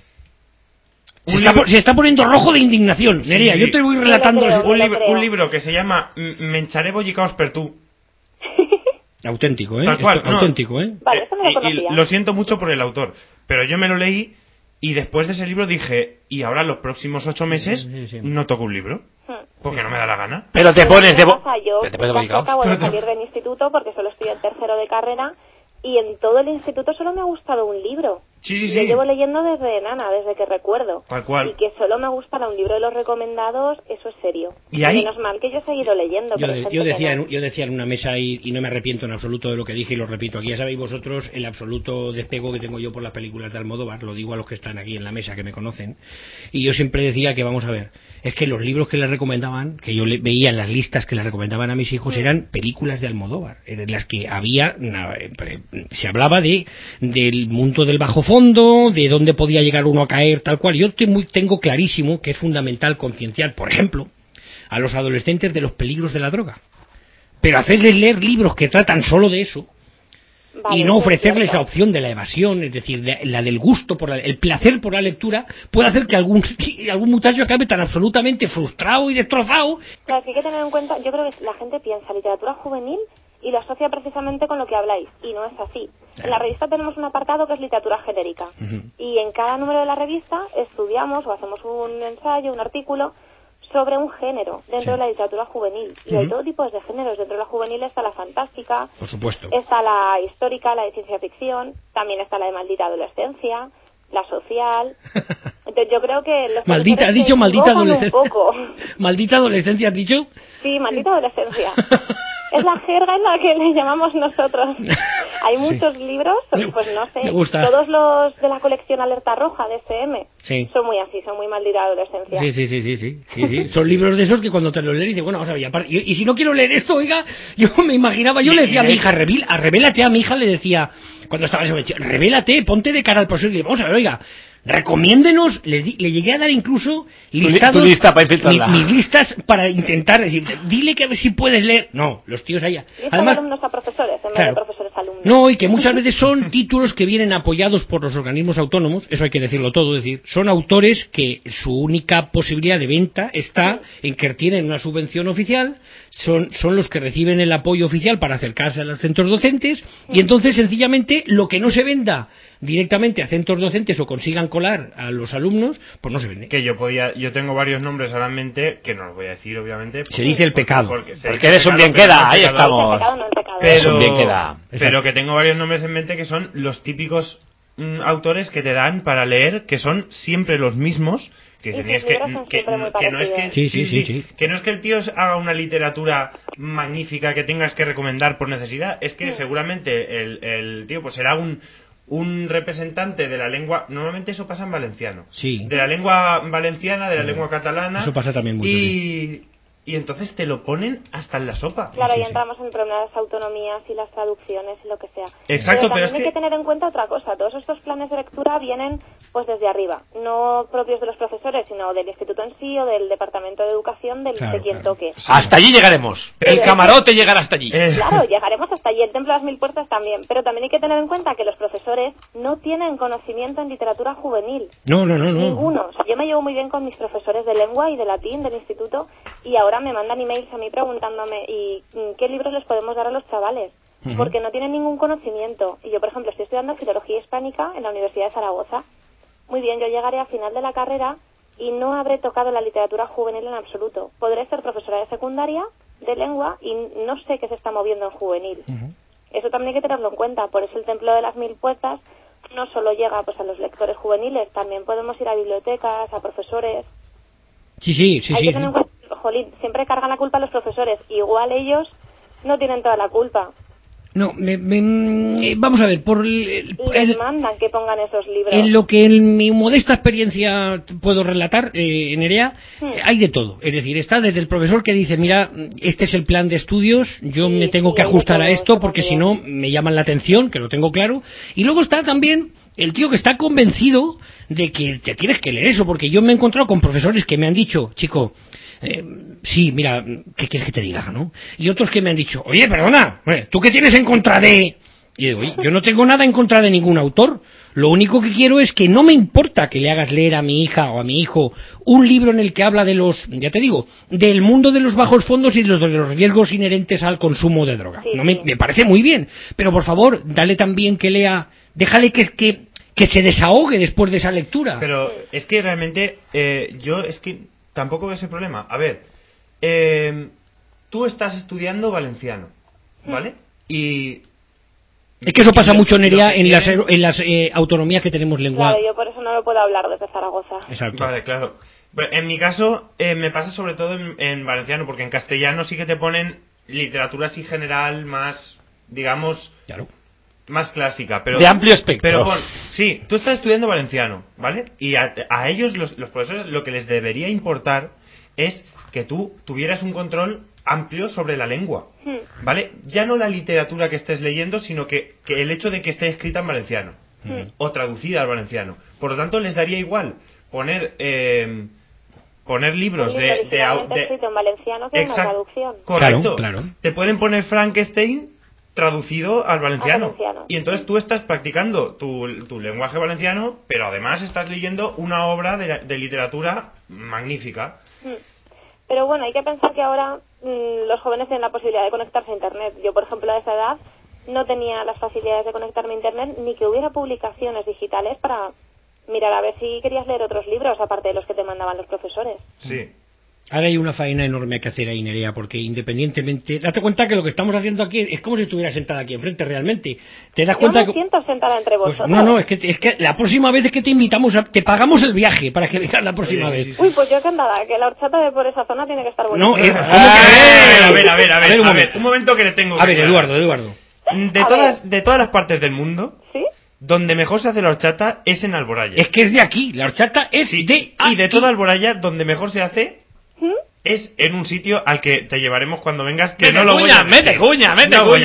[SPEAKER 6] se está poniendo rojo de indignación, Nerea.
[SPEAKER 10] Sí.
[SPEAKER 6] Yo te voy relatando
[SPEAKER 10] un libro que se llama Mencharé bollicaos per tu.
[SPEAKER 6] Auténtico, ¿eh?
[SPEAKER 10] Tal cual,
[SPEAKER 6] Auténtico, ¿eh?
[SPEAKER 9] Vale, eso no lo conocía.
[SPEAKER 10] Y lo siento mucho por el autor, pero yo me lo leí y después de ese libro dije, y ahora los próximos 8 meses no toco un libro, porque no me da la gana.
[SPEAKER 7] Pero te pones de...
[SPEAKER 9] Yo acabo de salir del instituto porque solo estoy en tercero de carrera y en todo el instituto solo me ha gustado un libro.
[SPEAKER 10] Sí.
[SPEAKER 9] Yo llevo leyendo desde nana, desde que recuerdo.
[SPEAKER 10] Tal cual.
[SPEAKER 9] Y que solo me gustara un libro de los recomendados, eso es serio.
[SPEAKER 10] Y ahí...
[SPEAKER 9] menos mal que yo he seguido leyendo.
[SPEAKER 6] Yo decía en una mesa y no me arrepiento en absoluto de lo que dije y lo repito aquí. Ya sabéis vosotros el absoluto despego que tengo yo por las películas de Almodóvar, lo digo a los que están aquí en la mesa que me conocen. Y yo siempre decía que, vamos a ver, es que los libros que les recomendaban, que yo veía en las listas que les recomendaban a mis hijos, eran películas de Almodóvar, en las que se hablaba del mundo del bajo fondo, de dónde podía llegar uno a caer, tal cual. Yo tengo clarísimo que es fundamental concienciar, por ejemplo, a los adolescentes de los peligros de la droga, pero hacerles leer libros que tratan solo de eso, vale, y no ofrecerles la opción de la evasión, es decir, la del gusto por el placer por la lectura, puede hacer que algún muchacho acabe tan absolutamente frustrado y destrozado.
[SPEAKER 9] Claro, que hay que tener en cuenta, yo creo que la gente piensa literatura juvenil y lo asocia precisamente con lo que habláis, y no es así. En la revista tenemos un apartado que es literatura genérica, y en cada número de la revista estudiamos o hacemos un ensayo, un artículo sobre un género dentro de la literatura juvenil, y hay todo tipo de géneros. Dentro de la juvenil está la fantástica,
[SPEAKER 6] por supuesto,
[SPEAKER 9] está la histórica, la de ciencia ficción, también está la de Maldita Adolescencia, la social. Entonces yo creo que los
[SPEAKER 6] maldita, has dicho maldita adolescencia.
[SPEAKER 9] ¿Maldita
[SPEAKER 6] adolescencia has dicho?
[SPEAKER 9] Sí, maldita adolescencia. Es la jerga en la que le llamamos nosotros. Hay muchos libros, pues no sé, todos los de la colección Alerta Roja de SM son muy así, son muy maldita adolescencia.
[SPEAKER 6] Sí. Son libros de esos que cuando te los lees dices, bueno, vamos a ver, y si no quiero leer esto, oiga, yo me imaginaba, yo le decía a mi hija, revélate a mi hija, le decía, cuando estaba en ese, revélate, ponte de cara al profesor y le vamos a ver, oiga, recomiéndenos, le llegué a dar incluso listados,
[SPEAKER 7] tu lista para infiltrarla.
[SPEAKER 6] mis listas para intentar decir, dile que a ver si puedes leer. No, los tíos allá.
[SPEAKER 9] Además, alumnos a profesores en vez de profesores a alumnos.
[SPEAKER 6] No, y que muchas veces son títulos que vienen apoyados por los organismos autónomos, eso hay que decirlo todo, es decir, son autores que su única posibilidad de venta está en que tienen una subvención oficial, son los que reciben el apoyo oficial para acercarse a los centros docentes, y entonces sencillamente lo que no se venda directamente a centros docentes o consigan colar a los alumnos, pues no se vende.
[SPEAKER 10] Que yo tengo varios nombres ahora en mente, que no los voy a decir obviamente.
[SPEAKER 6] Se dice el pecado.
[SPEAKER 7] Porque eres un bien queda, ahí estamos.
[SPEAKER 10] Pero que tengo varios nombres en mente que son los típicos autores que te dan para leer, que son siempre los mismos, que no es que el tío haga una literatura magnífica que tengas que recomendar por necesidad, es que seguramente el tío pues será un representante de la lengua, normalmente eso pasa en valenciano, de la lengua valenciana, de la lengua catalana,
[SPEAKER 6] eso pasa también mucho,
[SPEAKER 10] y entonces te lo ponen hasta en la sopa.
[SPEAKER 9] Claro, y entramos en el problema de las autonomías y las traducciones y lo que sea.
[SPEAKER 10] Exacto,
[SPEAKER 9] pero también hay que tener en cuenta otra cosa, todos estos planes de lectura vienen pues desde arriba, no propios de los profesores, sino del instituto en sí o del departamento de educación de quien toque.
[SPEAKER 7] Hasta allí llegaremos. El camarote llegará hasta allí.
[SPEAKER 9] Claro, llegaremos hasta allí, el Templo de las Mil Puertas también, pero también hay que tener en cuenta que los profesores no tienen conocimiento en literatura juvenil.
[SPEAKER 6] No.
[SPEAKER 9] Ninguno. O sea, yo me llevo muy bien con mis profesores de lengua y de latín del instituto y ahora me mandan emails a mí preguntándome ¿y qué libros les podemos dar a los chavales? Porque no tienen ningún conocimiento. Y yo, por ejemplo, estoy estudiando Filología Hispánica en la Universidad de Zaragoza. Muy bien, yo llegaré a final de la carrera y no habré tocado la literatura juvenil en absoluto. Podré ser profesora de secundaria, de lengua, y no sé qué se está moviendo en juvenil. Eso también hay que tenerlo en cuenta. Por eso el Templo de las Mil Puertas no solo llega pues a los lectores juveniles, también podemos ir a bibliotecas, a profesores.
[SPEAKER 6] Sí.
[SPEAKER 9] Hay que tener en cuenta, jolín, siempre cargan la culpa a los profesores. Igual ellos no tienen toda la culpa.
[SPEAKER 6] No, vamos a ver,
[SPEAKER 9] les mandan que pongan esos libros.
[SPEAKER 6] En lo que en mi modesta experiencia puedo relatar, Nerea, hay de todo. Es decir, está desde el profesor que dice, mira, este es el plan de estudios, yo me tengo que ajustar a esto porque si no me llaman la atención, que lo tengo claro. Y luego está también el tío que está convencido de que te tienes que leer eso, porque yo me he encontrado con profesores que me han dicho, chico, sí, mira, ¿qué quieres que te diga, no? Y otros que me han dicho, oye, perdona, ¿tú qué tienes en contra de...? Y digo, oye, yo no tengo nada en contra de ningún autor. Lo único que quiero es que no me importa que le hagas leer a mi hija o a mi hijo un libro en el que habla de los, ya te digo, del mundo de los bajos fondos y de los riesgos inherentes al consumo de droga. No me parece muy bien, pero por favor, dale también que lea, déjale que se desahogue después de esa lectura.
[SPEAKER 10] Pero es que realmente, tampoco veo ese problema. A ver, tú estás estudiando valenciano, ¿vale? Y...
[SPEAKER 6] Es que eso pasa mucho, Nerea, en las autonomías que tenemos lengua.
[SPEAKER 9] Claro, yo por eso no lo puedo hablar desde Zaragoza.
[SPEAKER 6] Exacto.
[SPEAKER 10] Vale, claro. En mi caso, me pasa sobre todo en valenciano, porque en castellano sí que te ponen literatura así general más, digamos...
[SPEAKER 6] Claro.
[SPEAKER 10] Más clásica, pero...
[SPEAKER 7] De amplio espectro.
[SPEAKER 10] Pero sí, tú estás estudiando valenciano, ¿vale? Y a ellos, los profesores, lo que les debería importar es que tú tuvieras un control amplio sobre la lengua, ¿vale? Ya no la literatura que estés leyendo, sino que el hecho de que esté escrita en valenciano o traducida al valenciano. Por lo tanto, les daría igual poner libros de
[SPEAKER 9] escrito en valenciano que una traducción.
[SPEAKER 10] Correcto.
[SPEAKER 6] Claro.
[SPEAKER 10] Te pueden poner Frankenstein traducido al valenciano. Y entonces tú estás practicando tu lenguaje valenciano, pero además estás leyendo una obra de literatura magnífica.
[SPEAKER 9] Pero bueno, hay que pensar que ahora los jóvenes tienen la posibilidad de conectarse a Internet. Yo, por ejemplo, a esa edad no tenía las facilidades de conectarme a Internet ni que hubiera publicaciones digitales para mirar a ver si querías leer otros libros aparte de los que te mandaban los profesores.
[SPEAKER 10] Sí.
[SPEAKER 6] Ahora hay una faena enorme que hacer ahí, Nerea, porque independientemente... Date cuenta que lo que estamos haciendo aquí es como si estuvieras sentada aquí enfrente realmente. ¿Te das cuenta?
[SPEAKER 9] Yo me siento sentada entre vosotros.
[SPEAKER 6] Pues, no, es que la próxima vez es que te invitamos, te pagamos el viaje para que vengas la próxima vez.
[SPEAKER 9] Sí. Uy, pues yo encantada, que la horchata de por esa zona tiene que estar buena.
[SPEAKER 10] No, a ver, un momento que le tengo que...
[SPEAKER 6] A ver, Eduardo.
[SPEAKER 10] De todas las partes del mundo... ¿Sí? Donde mejor se hace la horchata es en Alboraya.
[SPEAKER 6] Es que es de aquí, la horchata es de aquí.
[SPEAKER 10] Y de toda Alboraya, donde mejor se hace... es en un sitio al que te llevaremos cuando vengas, que no lo voy a...
[SPEAKER 7] Mete cuña.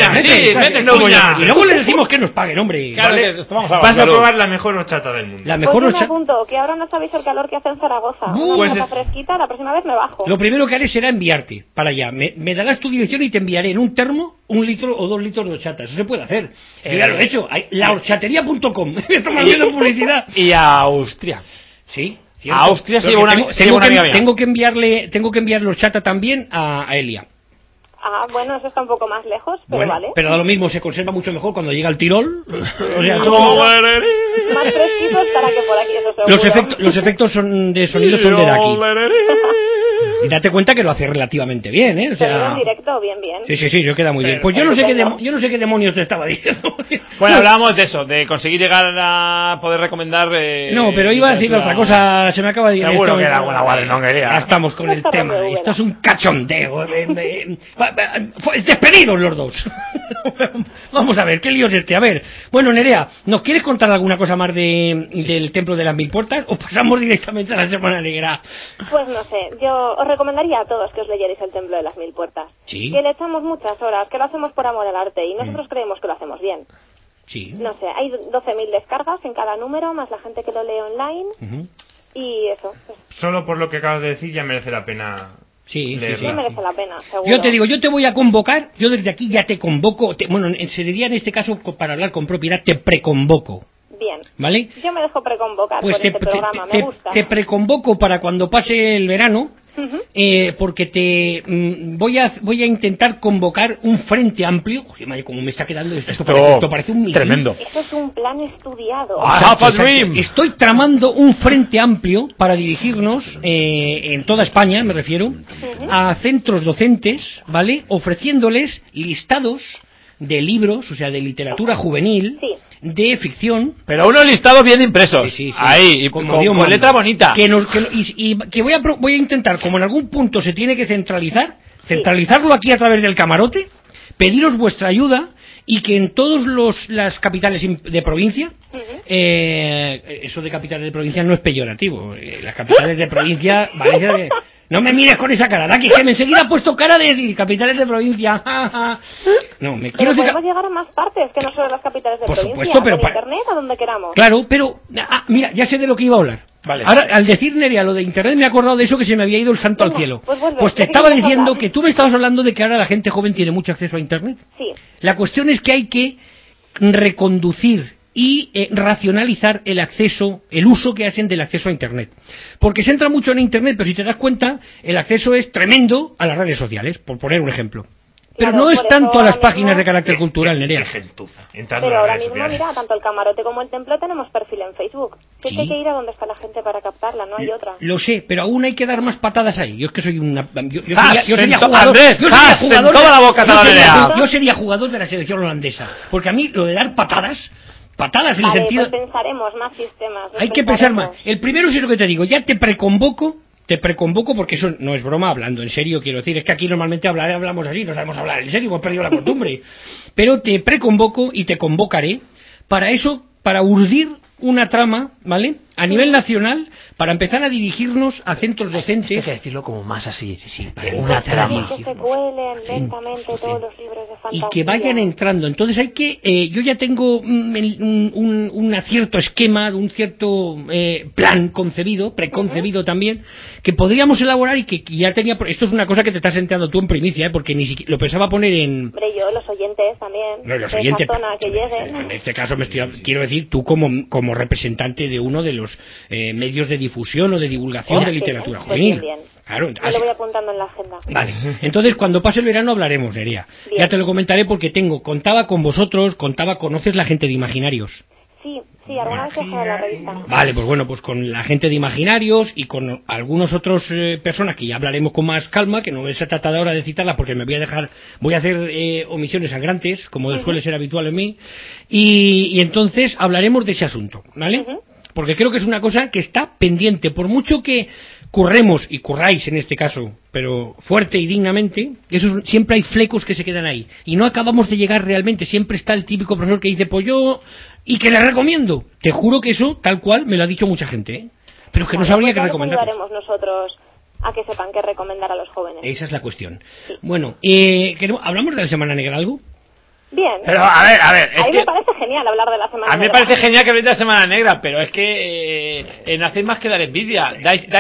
[SPEAKER 6] Y luego le decimos que nos paguen, hombre.
[SPEAKER 7] Claro,
[SPEAKER 6] ¿vale?
[SPEAKER 7] que vamos a
[SPEAKER 10] Vas a probar la mejor horchata del mundo.
[SPEAKER 6] La mejor
[SPEAKER 9] pues yo me apunto, que ahora no sabéis el calor que hace en Zaragoza. Una horchata fresquita, la próxima vez me bajo.
[SPEAKER 6] Lo primero que haré será enviarte para allá. Me darás tu dirección y te enviaré en un termo 1 litro o 2 litros de horchata. Eso se puede hacer. Ya lo he hecho. Lahorchatería.com. Estamos haciendo publicidad.
[SPEAKER 7] Y a Austria.
[SPEAKER 6] Sí.
[SPEAKER 7] Cierto. A Austria se lleva una amiga mía.
[SPEAKER 6] Tengo que enviarle horchata también a Elia.
[SPEAKER 9] Ah, bueno, eso está un poco más lejos, pero
[SPEAKER 6] bueno,
[SPEAKER 9] vale.
[SPEAKER 6] Pero da lo mismo, se conserva mucho mejor cuando llega al Tirol. O sea,
[SPEAKER 9] más fresquito estará que por aquí, eso seguro.
[SPEAKER 6] Los efectos de sonido son de aquí. Y date cuenta que lo hace relativamente bien, ¿eh? O sea,
[SPEAKER 9] en directo, bien.
[SPEAKER 6] Sí, yo queda muy bien. Pues yo no sé qué demonios te estaba diciendo.
[SPEAKER 7] Bueno, hablábamos de eso, de conseguir llegar a poder recomendar...
[SPEAKER 6] no, pero iba a decir otra cosa, se me acaba de ir.
[SPEAKER 7] Seguro que era buena guardenonguería.
[SPEAKER 6] Ya estamos con el tema. Esto es un cachondeo. Despedidos los dos. Vamos a ver, ¿qué lío es este? A ver, bueno, Nerea, ¿nos quieres contar alguna cosa más del Templo de las Mil Puertas o pasamos directamente a la Semana Negra?
[SPEAKER 9] Pues no sé, yo os recomendaría a todos que os leyerais el Templo de las Mil Puertas.
[SPEAKER 6] ¿Sí?
[SPEAKER 9] Que le echamos muchas horas, que lo hacemos por amor al arte y nosotros creemos que lo hacemos bien.
[SPEAKER 6] Sí.
[SPEAKER 9] No sé, hay 12.000 descargas en cada número, más la gente que lo lee online. Y eso. Pues,
[SPEAKER 10] solo por lo que acabas de decir ya merece la pena.
[SPEAKER 6] Sí,
[SPEAKER 9] no merece la pena, seguro.
[SPEAKER 6] Yo te digo, yo te voy a convocar, yo desde aquí ya te convoco, bueno, se diría en este caso, para hablar con propiedad, te preconvoco.
[SPEAKER 9] Bien.
[SPEAKER 6] ¿Vale?
[SPEAKER 9] Yo me dejo preconvocar
[SPEAKER 6] pues
[SPEAKER 9] por este programa, me gusta.
[SPEAKER 6] Te preconvoco para cuando pase el verano, porque voy a intentar convocar un frente amplio. Oye, madre, como me está quedando esto parece un mitin.
[SPEAKER 7] Tremendo.
[SPEAKER 9] Eso es un plan estudiado.
[SPEAKER 6] Exacto. Estoy tramando un frente amplio para dirigirnos en toda España, me refiero, a centros docentes, ¿vale? Ofreciéndoles listados de libros, o sea, de literatura juvenil, de ficción.
[SPEAKER 7] Pero unos listados bien impresos.
[SPEAKER 6] Sí.
[SPEAKER 7] Ahí, y con letra bonita.
[SPEAKER 6] Que voy a intentar, como en algún punto se tiene que centralizarlo aquí a través del camarote, pediros vuestra ayuda y que en todas las capitales de provincia, eso de capitales de provincia no es peyorativo, las capitales de provincia, Valencia... No me mires con esa cara, Daki, que enseguida ha puesto cara de capitales de provincia. No, me quiero decir...
[SPEAKER 9] podemos llegar a más partes que no solo las capitales de provincia.
[SPEAKER 6] Por supuesto, pero...
[SPEAKER 9] Con internet, a donde queramos.
[SPEAKER 6] Claro, pero... mira, ya sé de lo que iba a hablar.
[SPEAKER 7] Vale.
[SPEAKER 6] Ahora, al decir, Nerea, lo de internet, me he acordado de eso que se me había ido el santo al cielo.
[SPEAKER 9] Pues
[SPEAKER 6] te estaba diciendo que tú me estabas hablando de que ahora la gente joven tiene mucho acceso a internet.
[SPEAKER 9] Sí.
[SPEAKER 6] La cuestión es que hay que reconducir y racionalizar el uso que hacen del acceso a internet. Porque se entra mucho en internet, pero si te das cuenta, el acceso es tremendo a las redes sociales, por poner un ejemplo. Pero
[SPEAKER 9] Claro,
[SPEAKER 6] no es tanto a las páginas de carácter
[SPEAKER 10] Qué
[SPEAKER 6] cultural, Nerea.
[SPEAKER 10] gentuza.
[SPEAKER 9] Pero ahora mismo, mira, tanto el camarote como el templo tenemos perfil en Facebook. Sí. Que hay que ir a donde está la gente para captarla, no hay otra.
[SPEAKER 6] Lo sé, pero aún hay que dar más patadas ahí. Yo es que soy una... Yo sería jugador de la selección holandesa. Porque a mí lo de dar patadas en el sentido...
[SPEAKER 9] Pues pensaremos más sistemas.
[SPEAKER 6] Hay que pensar más. El primero es lo que te digo, ya te preconvoco porque eso no es broma, hablando en serio, quiero decir, es que aquí normalmente hablamos así, no sabemos hablar en serio, hemos perdido la costumbre. Pero te preconvoco y te convocaré para eso, para urdir una trama, ¿vale? A nivel nacional, para empezar a dirigirnos a centros docentes.
[SPEAKER 7] Hay que decirlo como más así.
[SPEAKER 6] Una trama.
[SPEAKER 9] Que se cuelen lentamente todos los libros de fantasía.
[SPEAKER 6] Y que vayan entrando. Entonces hay que... yo ya tengo un cierto esquema, un cierto plan concebido, preconcebido también, que podríamos elaborar y que ya tenía... Esto es una cosa que te estás enterando tú en primicia, porque ni siquiera lo pensaba poner en...
[SPEAKER 9] Hombre, yo, los oyentes también.
[SPEAKER 6] No, los oyentes...
[SPEAKER 9] Esa zona que lleguen.
[SPEAKER 6] En este caso quiero decir, tú como representante de uno de los medios de difusión o de divulgación de literatura juvenil.
[SPEAKER 9] Bien.
[SPEAKER 6] Claro,
[SPEAKER 9] me lo voy apuntando en la agenda.
[SPEAKER 6] Vale, entonces cuando pase el verano hablaremos, Nerea. Ya te lo comentaré porque contaba con vosotros, conoces la gente de Imaginarios.
[SPEAKER 9] Sí, alguna vez he dejado la revista.
[SPEAKER 6] Vale, pues bueno, pues con la gente de Imaginarios y con algunos otros personas que ya hablaremos con más calma, que no se trata ahora de citarlas porque voy a hacer omisiones sangrantes, como suele ser habitual en mí, y entonces hablaremos de ese asunto, ¿vale? Porque creo que es una cosa que está pendiente, por mucho que curremos, y curráis en este caso, pero fuerte y dignamente, siempre hay flecos que se quedan ahí, y no acabamos de llegar realmente, siempre está el típico profesor que dice, pues yo, y que le recomiendo, te juro que eso, tal cual, me lo ha dicho mucha gente, ¿eh? Pero es que no sabría qué recomendar.
[SPEAKER 9] Ayudaremos nosotros a que sepan qué recomendar a los jóvenes.
[SPEAKER 6] Esa es la cuestión. Sí. Bueno, ¿hablamos de la Semana Negra algo?
[SPEAKER 9] Bien.
[SPEAKER 7] Pero a ver,
[SPEAKER 9] a mí me parece genial hablar de la Semana Negra.
[SPEAKER 7] A mí me parece genial que habléis de la Semana Negra, pero es que no hacéis más que dar envidia.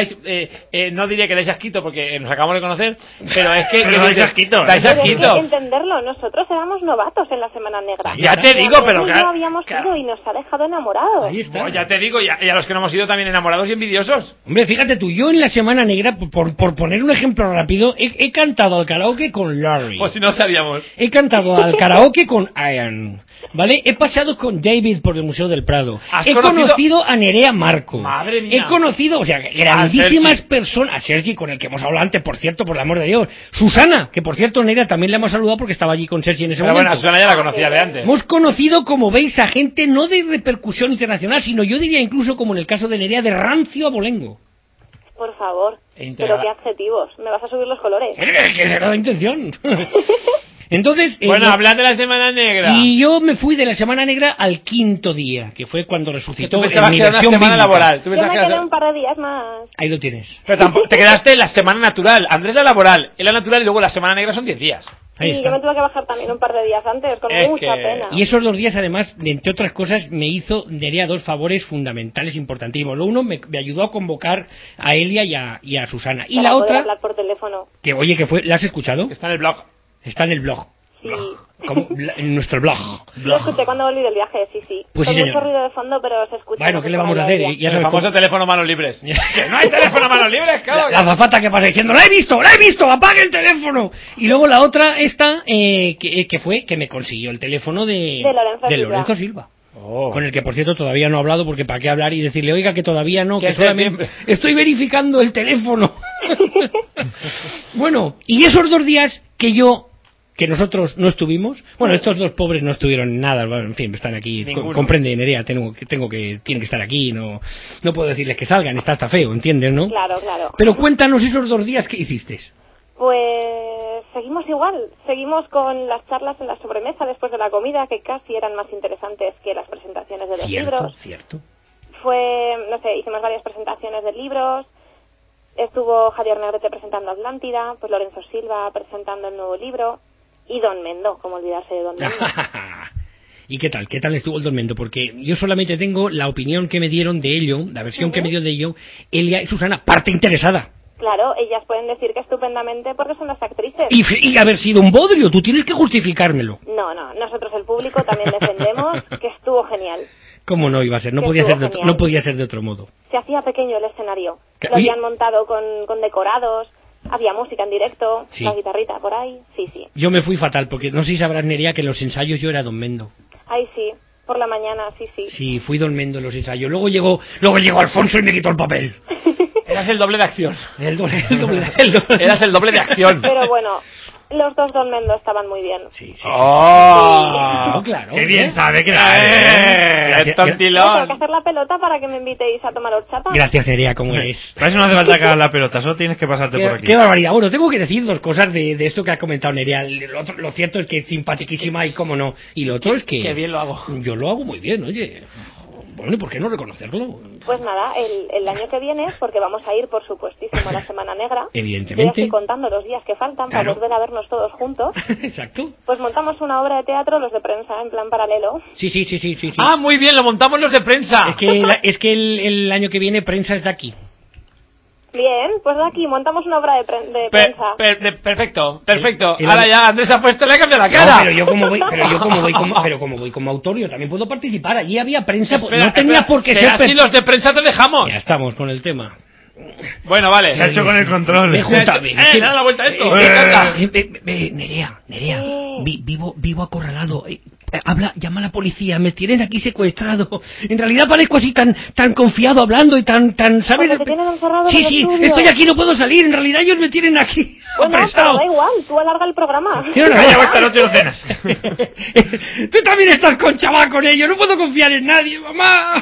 [SPEAKER 7] No diría que dais asquito porque nos acabamos de conocer, pero es que
[SPEAKER 10] dais asquito.
[SPEAKER 7] Dais asquito.
[SPEAKER 9] Hay que entenderlo, nosotros éramos novatos en la Semana Negra.
[SPEAKER 7] Ya te digo, pero
[SPEAKER 9] claro. No habíamos ido y nos ha dejado enamorados.
[SPEAKER 6] Ahí está.
[SPEAKER 7] No, ya te digo, y a los que no hemos ido también enamorados y envidiosos.
[SPEAKER 6] Hombre, fíjate tú, yo en la Semana Negra, por poner un ejemplo rápido, he cantado al karaoke con Larry.
[SPEAKER 7] Pues si no sabíamos.
[SPEAKER 6] He cantado al karaoke con Ian. ¿Vale? He paseado con David por el Museo del Prado. He conocido a Nerea Marco.
[SPEAKER 7] Madre mía.
[SPEAKER 6] He conocido, o sea, grandísimas personas. A Sergi, con el que hemos hablado antes, por cierto, por el amor de Dios. Susana, que por cierto, Nerea también la hemos saludado porque estaba allí con Sergi en ese momento.
[SPEAKER 7] Pero bueno, Susana ya la conocía de antes.
[SPEAKER 6] Hemos conocido, como veis, a gente no de repercusión internacional, sino yo diría incluso, como en el caso de Nerea, de rancio abolengo.
[SPEAKER 9] Por favor. Pero qué adjetivos. Me vas a subir los colores.
[SPEAKER 6] Que era la intención. Entonces,
[SPEAKER 7] bueno, hablad de la Semana Negra.
[SPEAKER 6] Y yo me fui de la Semana Negra al quinto día, que fue cuando resucitó
[SPEAKER 7] en mi versión semana laboral.
[SPEAKER 9] Yo me quedé un par de días más.
[SPEAKER 6] Ahí lo tienes.
[SPEAKER 7] Pero tampoco te quedaste en la semana natural. Andrés la laboral, en la natural y luego la Semana Negra son 10 días.
[SPEAKER 6] Ahí
[SPEAKER 9] Y
[SPEAKER 6] está.
[SPEAKER 9] yo me tuve que bajar también un par de días antes, con mucha pena.
[SPEAKER 6] Y esos 2 días, además, entre otras cosas, me hizo Nerea 2 favores fundamentales, importantísimos. Lo uno, me ayudó a convocar a Elia y a Susana. Y
[SPEAKER 9] Para
[SPEAKER 6] la
[SPEAKER 9] poder
[SPEAKER 6] otra,
[SPEAKER 9] hablar por teléfono.
[SPEAKER 6] que oye, que fue, ¿la has escuchado?
[SPEAKER 7] Está en el blog.
[SPEAKER 6] Está en el blog.
[SPEAKER 9] Sí.
[SPEAKER 6] En nuestro blog.
[SPEAKER 9] Lo escuché cuando volví del viaje, sí.
[SPEAKER 6] Pues
[SPEAKER 9] Con
[SPEAKER 6] sí,
[SPEAKER 9] mucho
[SPEAKER 6] señor.
[SPEAKER 9] ruido de fondo, pero se escucha.
[SPEAKER 6] Bueno, ¿qué le vamos a hacer? Ya
[SPEAKER 7] El
[SPEAKER 6] sabes
[SPEAKER 7] famoso
[SPEAKER 6] cómo-
[SPEAKER 7] teléfono manos libres. ¡Que no hay teléfono manos libres, cabrón!
[SPEAKER 6] La azafata que pasa diciendo, ¡la he visto! ¡Apague el teléfono! Y luego la otra, esta, que fue que me consiguió el teléfono de Lorenzo Silva.
[SPEAKER 7] Oh.
[SPEAKER 6] Con el que, por cierto, todavía no he hablado, porque para qué hablar y decirle, oiga, que todavía no, que
[SPEAKER 7] Que
[SPEAKER 6] solamente
[SPEAKER 7] septiembre.
[SPEAKER 6] estoy verificando el teléfono. Bueno, y esos 2 días que nosotros no estuvimos, bueno, estos 2 pobres no estuvieron nada, bueno, en fin, están aquí,
[SPEAKER 7] Ninguno.
[SPEAKER 6] comprende, Nerea, tienen que estar aquí, no puedo decirles que salgan, está hasta feo, ¿entiendes, no?
[SPEAKER 9] Claro.
[SPEAKER 6] Pero cuéntanos esos 2 días que hiciste.
[SPEAKER 9] Pues seguimos igual, seguimos con las charlas en la sobremesa después de la comida, que casi eran más interesantes que las presentaciones de los libros.
[SPEAKER 6] Cierto.
[SPEAKER 9] Hicimos varias presentaciones de libros, estuvo Javier Negrete presentando Atlántida, pues Lorenzo Silva presentando el nuevo libro, y Don Mendo, como olvidarse de Don Mendo.
[SPEAKER 6] ¿Y qué tal? ¿Qué tal estuvo el Dormendo? Porque yo solamente tengo la opinión que me dieron de ello, la versión que me dio de ello, Elia y Susana, parte interesada.
[SPEAKER 9] Claro, ellas pueden decir que estupendamente porque son las actrices.
[SPEAKER 6] Y haber sido un bodrio, tú tienes que justificármelo.
[SPEAKER 9] No, nosotros el público también defendemos que estuvo genial.
[SPEAKER 6] ¿Cómo no iba a ser? No
[SPEAKER 9] Que
[SPEAKER 6] podía
[SPEAKER 9] estuvo
[SPEAKER 6] ser
[SPEAKER 9] genial.
[SPEAKER 6] no podía ser de otro modo.
[SPEAKER 9] Se hacía pequeño el escenario.
[SPEAKER 6] Que-
[SPEAKER 9] Lo habían montado con decorados, había música en directo,
[SPEAKER 6] Sí.
[SPEAKER 9] la guitarrita por ahí, sí.
[SPEAKER 6] Yo me fui fatal, porque no sé si sabrás, Nerea, que en los ensayos yo era Don Mendo.
[SPEAKER 9] Ahí sí, por la mañana, sí.
[SPEAKER 6] Sí, fui Don Mendo en los ensayos. Luego llegó Alfonso y me quitó el papel.
[SPEAKER 7] Eras el doble de acción.
[SPEAKER 6] El doble.
[SPEAKER 7] Eras el doble de acción.
[SPEAKER 9] Pero bueno, los dos Don Mendo estaban muy bien.
[SPEAKER 6] Sí.
[SPEAKER 7] ¡Oh!
[SPEAKER 6] Claro.
[SPEAKER 10] Qué bien
[SPEAKER 6] ¿eh?
[SPEAKER 10] sabe que la
[SPEAKER 6] Gracias.
[SPEAKER 9] Yo tengo que
[SPEAKER 7] tontilón!
[SPEAKER 9] hacer la pelota para que me invitéis a tomar horchata.
[SPEAKER 6] Gracias, Nerea, como eres.
[SPEAKER 10] Para eso no hace falta que hagas la pelota, solo tienes que pasarte por aquí.
[SPEAKER 6] Qué barbaridad. Bueno, tengo que decir 2 cosas de esto que ha comentado Nerea. Lo cierto es que es simpaticísima y cómo no. Y lo otro es que...
[SPEAKER 7] Qué bien lo hago.
[SPEAKER 6] Yo lo hago muy bien, oye. Bueno, ¿y por qué no reconocerlo?
[SPEAKER 9] Pues nada, el año que viene, porque vamos a ir, por supuestísimo, a la Semana Negra. Yo ya
[SPEAKER 6] Evidentemente.
[SPEAKER 9] estoy contando los días que faltan
[SPEAKER 6] Claro.
[SPEAKER 9] para volver a vernos todos juntos.
[SPEAKER 6] Exacto.
[SPEAKER 9] Pues montamos una obra de teatro, los de prensa, en plan paralelo.
[SPEAKER 6] Sí.
[SPEAKER 7] Ah, muy bien, lo montamos los de prensa.
[SPEAKER 6] Es que el año que viene prensa es de aquí.
[SPEAKER 9] Bien, pues de aquí montamos una obra de prensa.
[SPEAKER 7] Perfecto.
[SPEAKER 6] El-
[SPEAKER 7] Ahora ya Andrés ha puesto le cambia la cara.
[SPEAKER 6] No, pero yo como voy como autor, yo también puedo participar. Allí había prensa,
[SPEAKER 7] Espera,
[SPEAKER 6] no tenía por qué
[SPEAKER 7] será
[SPEAKER 6] ser...
[SPEAKER 7] así, los de prensa te dejamos.
[SPEAKER 6] Ya estamos con el tema.
[SPEAKER 7] Bueno, vale.
[SPEAKER 10] Se ha hecho con el control.
[SPEAKER 6] Me junta,
[SPEAKER 7] le da la vuelta a esto.
[SPEAKER 6] Nerea, vivo acorralado. Llama a la policía, me tienen aquí secuestrado. En realidad parezco así tan confiado hablando y tan, ¿sabes?
[SPEAKER 9] Porque te tienen encerrado en el
[SPEAKER 6] Sí,
[SPEAKER 9] estudio.
[SPEAKER 6] estoy aquí, no puedo salir. En realidad ellos me tienen aquí
[SPEAKER 9] Bueno, pero
[SPEAKER 6] apresado.
[SPEAKER 9] da igual, tú alarga el programa.
[SPEAKER 6] Tiene una
[SPEAKER 10] Vaya
[SPEAKER 6] cosa.
[SPEAKER 10] vuelta noche no cenas.
[SPEAKER 6] Tú también estás con chaval con ellos, no puedo confiar en nadie, mamá.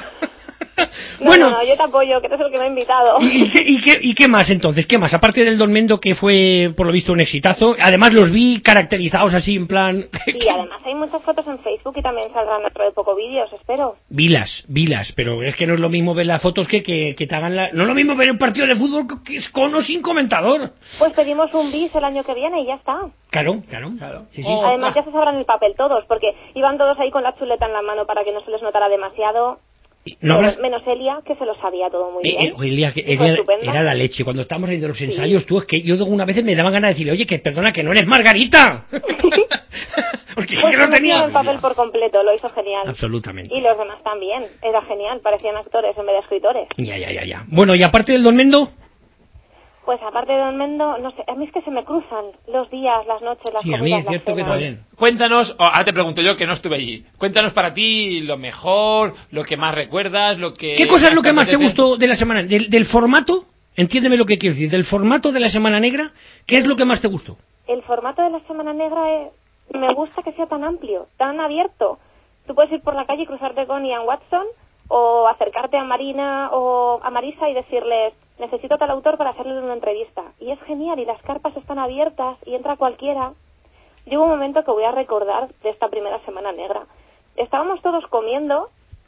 [SPEAKER 9] No, yo te apoyo, que eres el que me ha invitado.
[SPEAKER 6] ¿Y qué más entonces? ¿Qué más? Aparte del Don Mendo, que fue por lo visto un exitazo, además los vi caracterizados así en plan...
[SPEAKER 9] Y además hay muchas fotos en Facebook y también saldrán dentro de poco vídeos, espero.
[SPEAKER 6] Vilas, pero es que no es lo mismo ver las fotos que te hagan la... No es lo mismo ver un partido de fútbol que es con o sin comentador.
[SPEAKER 9] Pues pedimos un bis el año que viene y ya está.
[SPEAKER 6] Claro. Sí.
[SPEAKER 9] Además ya se sabrán el papel todos, porque iban todos ahí con la chuleta en la mano para que no se les notara demasiado.
[SPEAKER 6] No habrás-
[SPEAKER 9] Menos Elia, que se lo sabía todo muy bien.
[SPEAKER 6] Elia,
[SPEAKER 9] Y fue estupenda.
[SPEAKER 6] era la leche. Cuando estábamos haciendo los ensayos, tú, es que yo alguna vez me daban ganas de decirle, oye, que perdona, que no eres Margarita. Porque
[SPEAKER 9] Pues
[SPEAKER 6] yo no tenía...
[SPEAKER 9] el papel por completo, lo hizo genial.
[SPEAKER 6] Absolutamente.
[SPEAKER 9] Y los demás también, era genial, parecían actores en vez de escritores.
[SPEAKER 6] Ya. Bueno, y aparte del Don Mendo...
[SPEAKER 9] Pues aparte de Don Mendo, no sé, a mí es que se me cruzan los días, las noches, las
[SPEAKER 6] Sí, a
[SPEAKER 9] comidas,
[SPEAKER 6] mí es
[SPEAKER 9] las
[SPEAKER 6] cierto que
[SPEAKER 9] cenas.
[SPEAKER 6] también.
[SPEAKER 7] Cuéntanos, ahora te pregunto yo que no estuve allí. Cuéntanos para ti lo mejor, lo que más recuerdas, lo que...
[SPEAKER 6] ¿Qué cosa es lo que más te
[SPEAKER 7] apetece.
[SPEAKER 6] gustó de la semana? Del formato, entiéndeme lo que quiero decir, del formato de la Semana Negra, ¿qué es lo que más te gustó?
[SPEAKER 9] El formato de la Semana Negra me gusta que sea tan amplio, tan abierto. Tú puedes ir por la calle y cruzarte con Ian Watson o acercarte a Marina o a Marisa y decirles, necesito tal autor para hacerle una entrevista. Y es genial, y las carpas están abiertas y entra cualquiera. Yo hubo un momento que voy a recordar de esta primera Semana Negra. Estábamos todos comiendo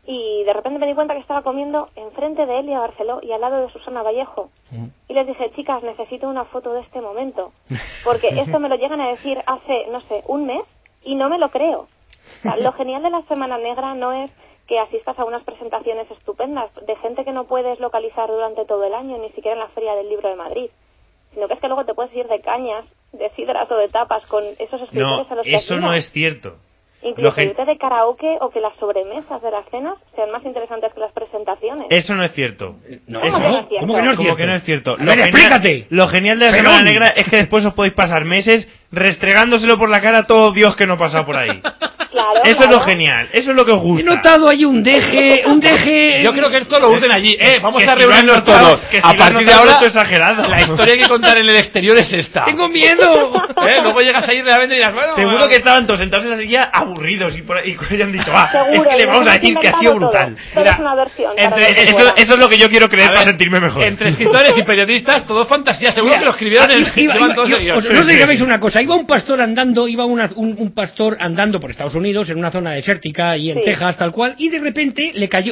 [SPEAKER 9] y de repente me di cuenta que estaba comiendo enfrente de Elia Barceló y al lado de Susana Vallejo. Y les dije, chicas, necesito una foto de este momento, porque esto me lo llegan a decir hace, no sé, un mes y no me lo creo. O sea, lo genial de la Semana Negra no es que asistas a unas presentaciones estupendas de gente que no puedes localizar durante todo el año, ni siquiera en la Feria del Libro de Madrid, sino que es que luego te puedes ir de cañas, de sidras o de tapas con esos escritores a los que
[SPEAKER 10] eso no
[SPEAKER 9] admiras.
[SPEAKER 10] es cierto.
[SPEAKER 9] Incluso irte de karaoke o que las sobremesas de las cenas sean más interesantes que las presentaciones.
[SPEAKER 10] Eso no es cierto.
[SPEAKER 6] No,
[SPEAKER 9] ¿Cómo que no es cierto?
[SPEAKER 6] ¿Cómo que no es
[SPEAKER 10] Como
[SPEAKER 6] cierto?
[SPEAKER 10] que no es cierto.
[SPEAKER 6] A ver, explícate.
[SPEAKER 10] Lo genial de la
[SPEAKER 6] Pelón.
[SPEAKER 10] Semana Negra es que después os podéis pasar meses restregándoselo por la cara a todo Dios que no ha pasado por ahí.
[SPEAKER 9] Claro,
[SPEAKER 10] Eso es lo genial, eso es lo que os
[SPEAKER 6] He
[SPEAKER 10] gusta.
[SPEAKER 6] notado ahí un deje...
[SPEAKER 7] Yo creo que esto lo urden allí. Vamos
[SPEAKER 10] Que
[SPEAKER 7] a
[SPEAKER 10] si lo
[SPEAKER 7] reunirnos
[SPEAKER 10] has notado,
[SPEAKER 7] todos.
[SPEAKER 10] que si
[SPEAKER 7] A
[SPEAKER 10] lo has
[SPEAKER 7] partir de
[SPEAKER 10] notado,
[SPEAKER 7] ahora,
[SPEAKER 10] esto es exagerado.
[SPEAKER 7] la historia que contar en el exterior es esta.
[SPEAKER 6] ¡Tengo miedo!
[SPEAKER 7] Luego llegas ahí realmente y dirás, bueno...
[SPEAKER 10] Seguro que estaban todos sentados en la silla aburridos y hayan dicho,
[SPEAKER 9] Seguro,
[SPEAKER 10] es que le
[SPEAKER 9] y
[SPEAKER 10] vamos
[SPEAKER 9] nos
[SPEAKER 10] a
[SPEAKER 9] hemos
[SPEAKER 10] decir que ha
[SPEAKER 9] inventado
[SPEAKER 10] sido
[SPEAKER 9] todo.
[SPEAKER 10] brutal.
[SPEAKER 9] Todo
[SPEAKER 10] Mira,
[SPEAKER 9] es una versión para
[SPEAKER 10] entre-
[SPEAKER 9] los de
[SPEAKER 10] eso,
[SPEAKER 9] fuera.
[SPEAKER 10] eso es lo que yo quiero creer
[SPEAKER 7] A
[SPEAKER 10] para
[SPEAKER 7] ver,
[SPEAKER 10] sentirme mejor.
[SPEAKER 7] Entre escritores y periodistas, todo fantasía. Seguro que lo escribieron en llevan todos ellos.
[SPEAKER 6] No sé si sabéis una cosa, iba un pastor andando, un pastor andando por Estados Unidos en una zona desértica y en
[SPEAKER 9] Sí.
[SPEAKER 6] Texas tal cual, y de repente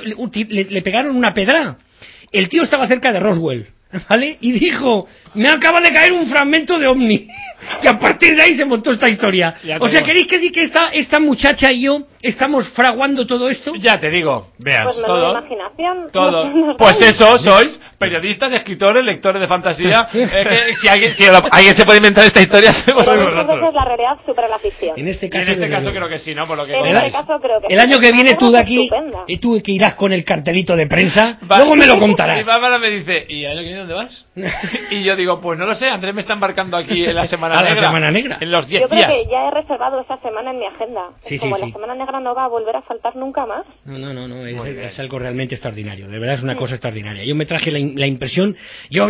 [SPEAKER 6] le pegaron una pedra. El tío estaba cerca de Roswell, ¿vale? Y dijo, me acaba de caer un fragmento de ovni. Y a partir de ahí se montó esta historia. O sea, ¿queréis que diga que esta muchacha y yo estamos fraguando todo esto?
[SPEAKER 7] Ya te digo.
[SPEAKER 10] Veas.
[SPEAKER 9] Pues menuda imaginación.
[SPEAKER 7] Todo.
[SPEAKER 9] No
[SPEAKER 7] Pues
[SPEAKER 9] sé.
[SPEAKER 7] eso, sois periodistas, escritores, lectores de fantasía. Si alguien se puede inventar esta historia,
[SPEAKER 9] Pero
[SPEAKER 7] sois
[SPEAKER 9] muchas
[SPEAKER 7] vosotros.
[SPEAKER 9] veces la realidad supera la ficción.
[SPEAKER 6] En este
[SPEAKER 7] Y
[SPEAKER 6] caso,
[SPEAKER 7] en este
[SPEAKER 6] desde
[SPEAKER 7] caso
[SPEAKER 6] luego.
[SPEAKER 7] creo que sí, ¿no? Por lo que
[SPEAKER 9] En
[SPEAKER 7] contáis.
[SPEAKER 9] este caso creo que
[SPEAKER 6] El año que viene tú de aquí,
[SPEAKER 9] Estupenda.
[SPEAKER 6] y tú que irás con el cartelito de prensa,
[SPEAKER 7] Va-
[SPEAKER 6] luego me lo
[SPEAKER 7] Y
[SPEAKER 6] contarás.
[SPEAKER 7] Bárbara me dice, ¿y el año que viene dónde vas? Y yo digo, pues no lo sé, Andrés me está embarcando aquí en la Semana
[SPEAKER 6] A la
[SPEAKER 7] Negra.
[SPEAKER 6] Semana Negra.
[SPEAKER 7] En los 10
[SPEAKER 9] Yo creo
[SPEAKER 7] días.
[SPEAKER 9] que ya he reservado esa semana en mi agenda.
[SPEAKER 6] Sí,
[SPEAKER 9] Como
[SPEAKER 6] sí,
[SPEAKER 9] la
[SPEAKER 6] sí.
[SPEAKER 9] Semana Negra no va a volver a faltar nunca más.
[SPEAKER 6] No, es algo realmente extraordinario, de verdad es una cosa extraordinaria. Yo me traje la impresión, yo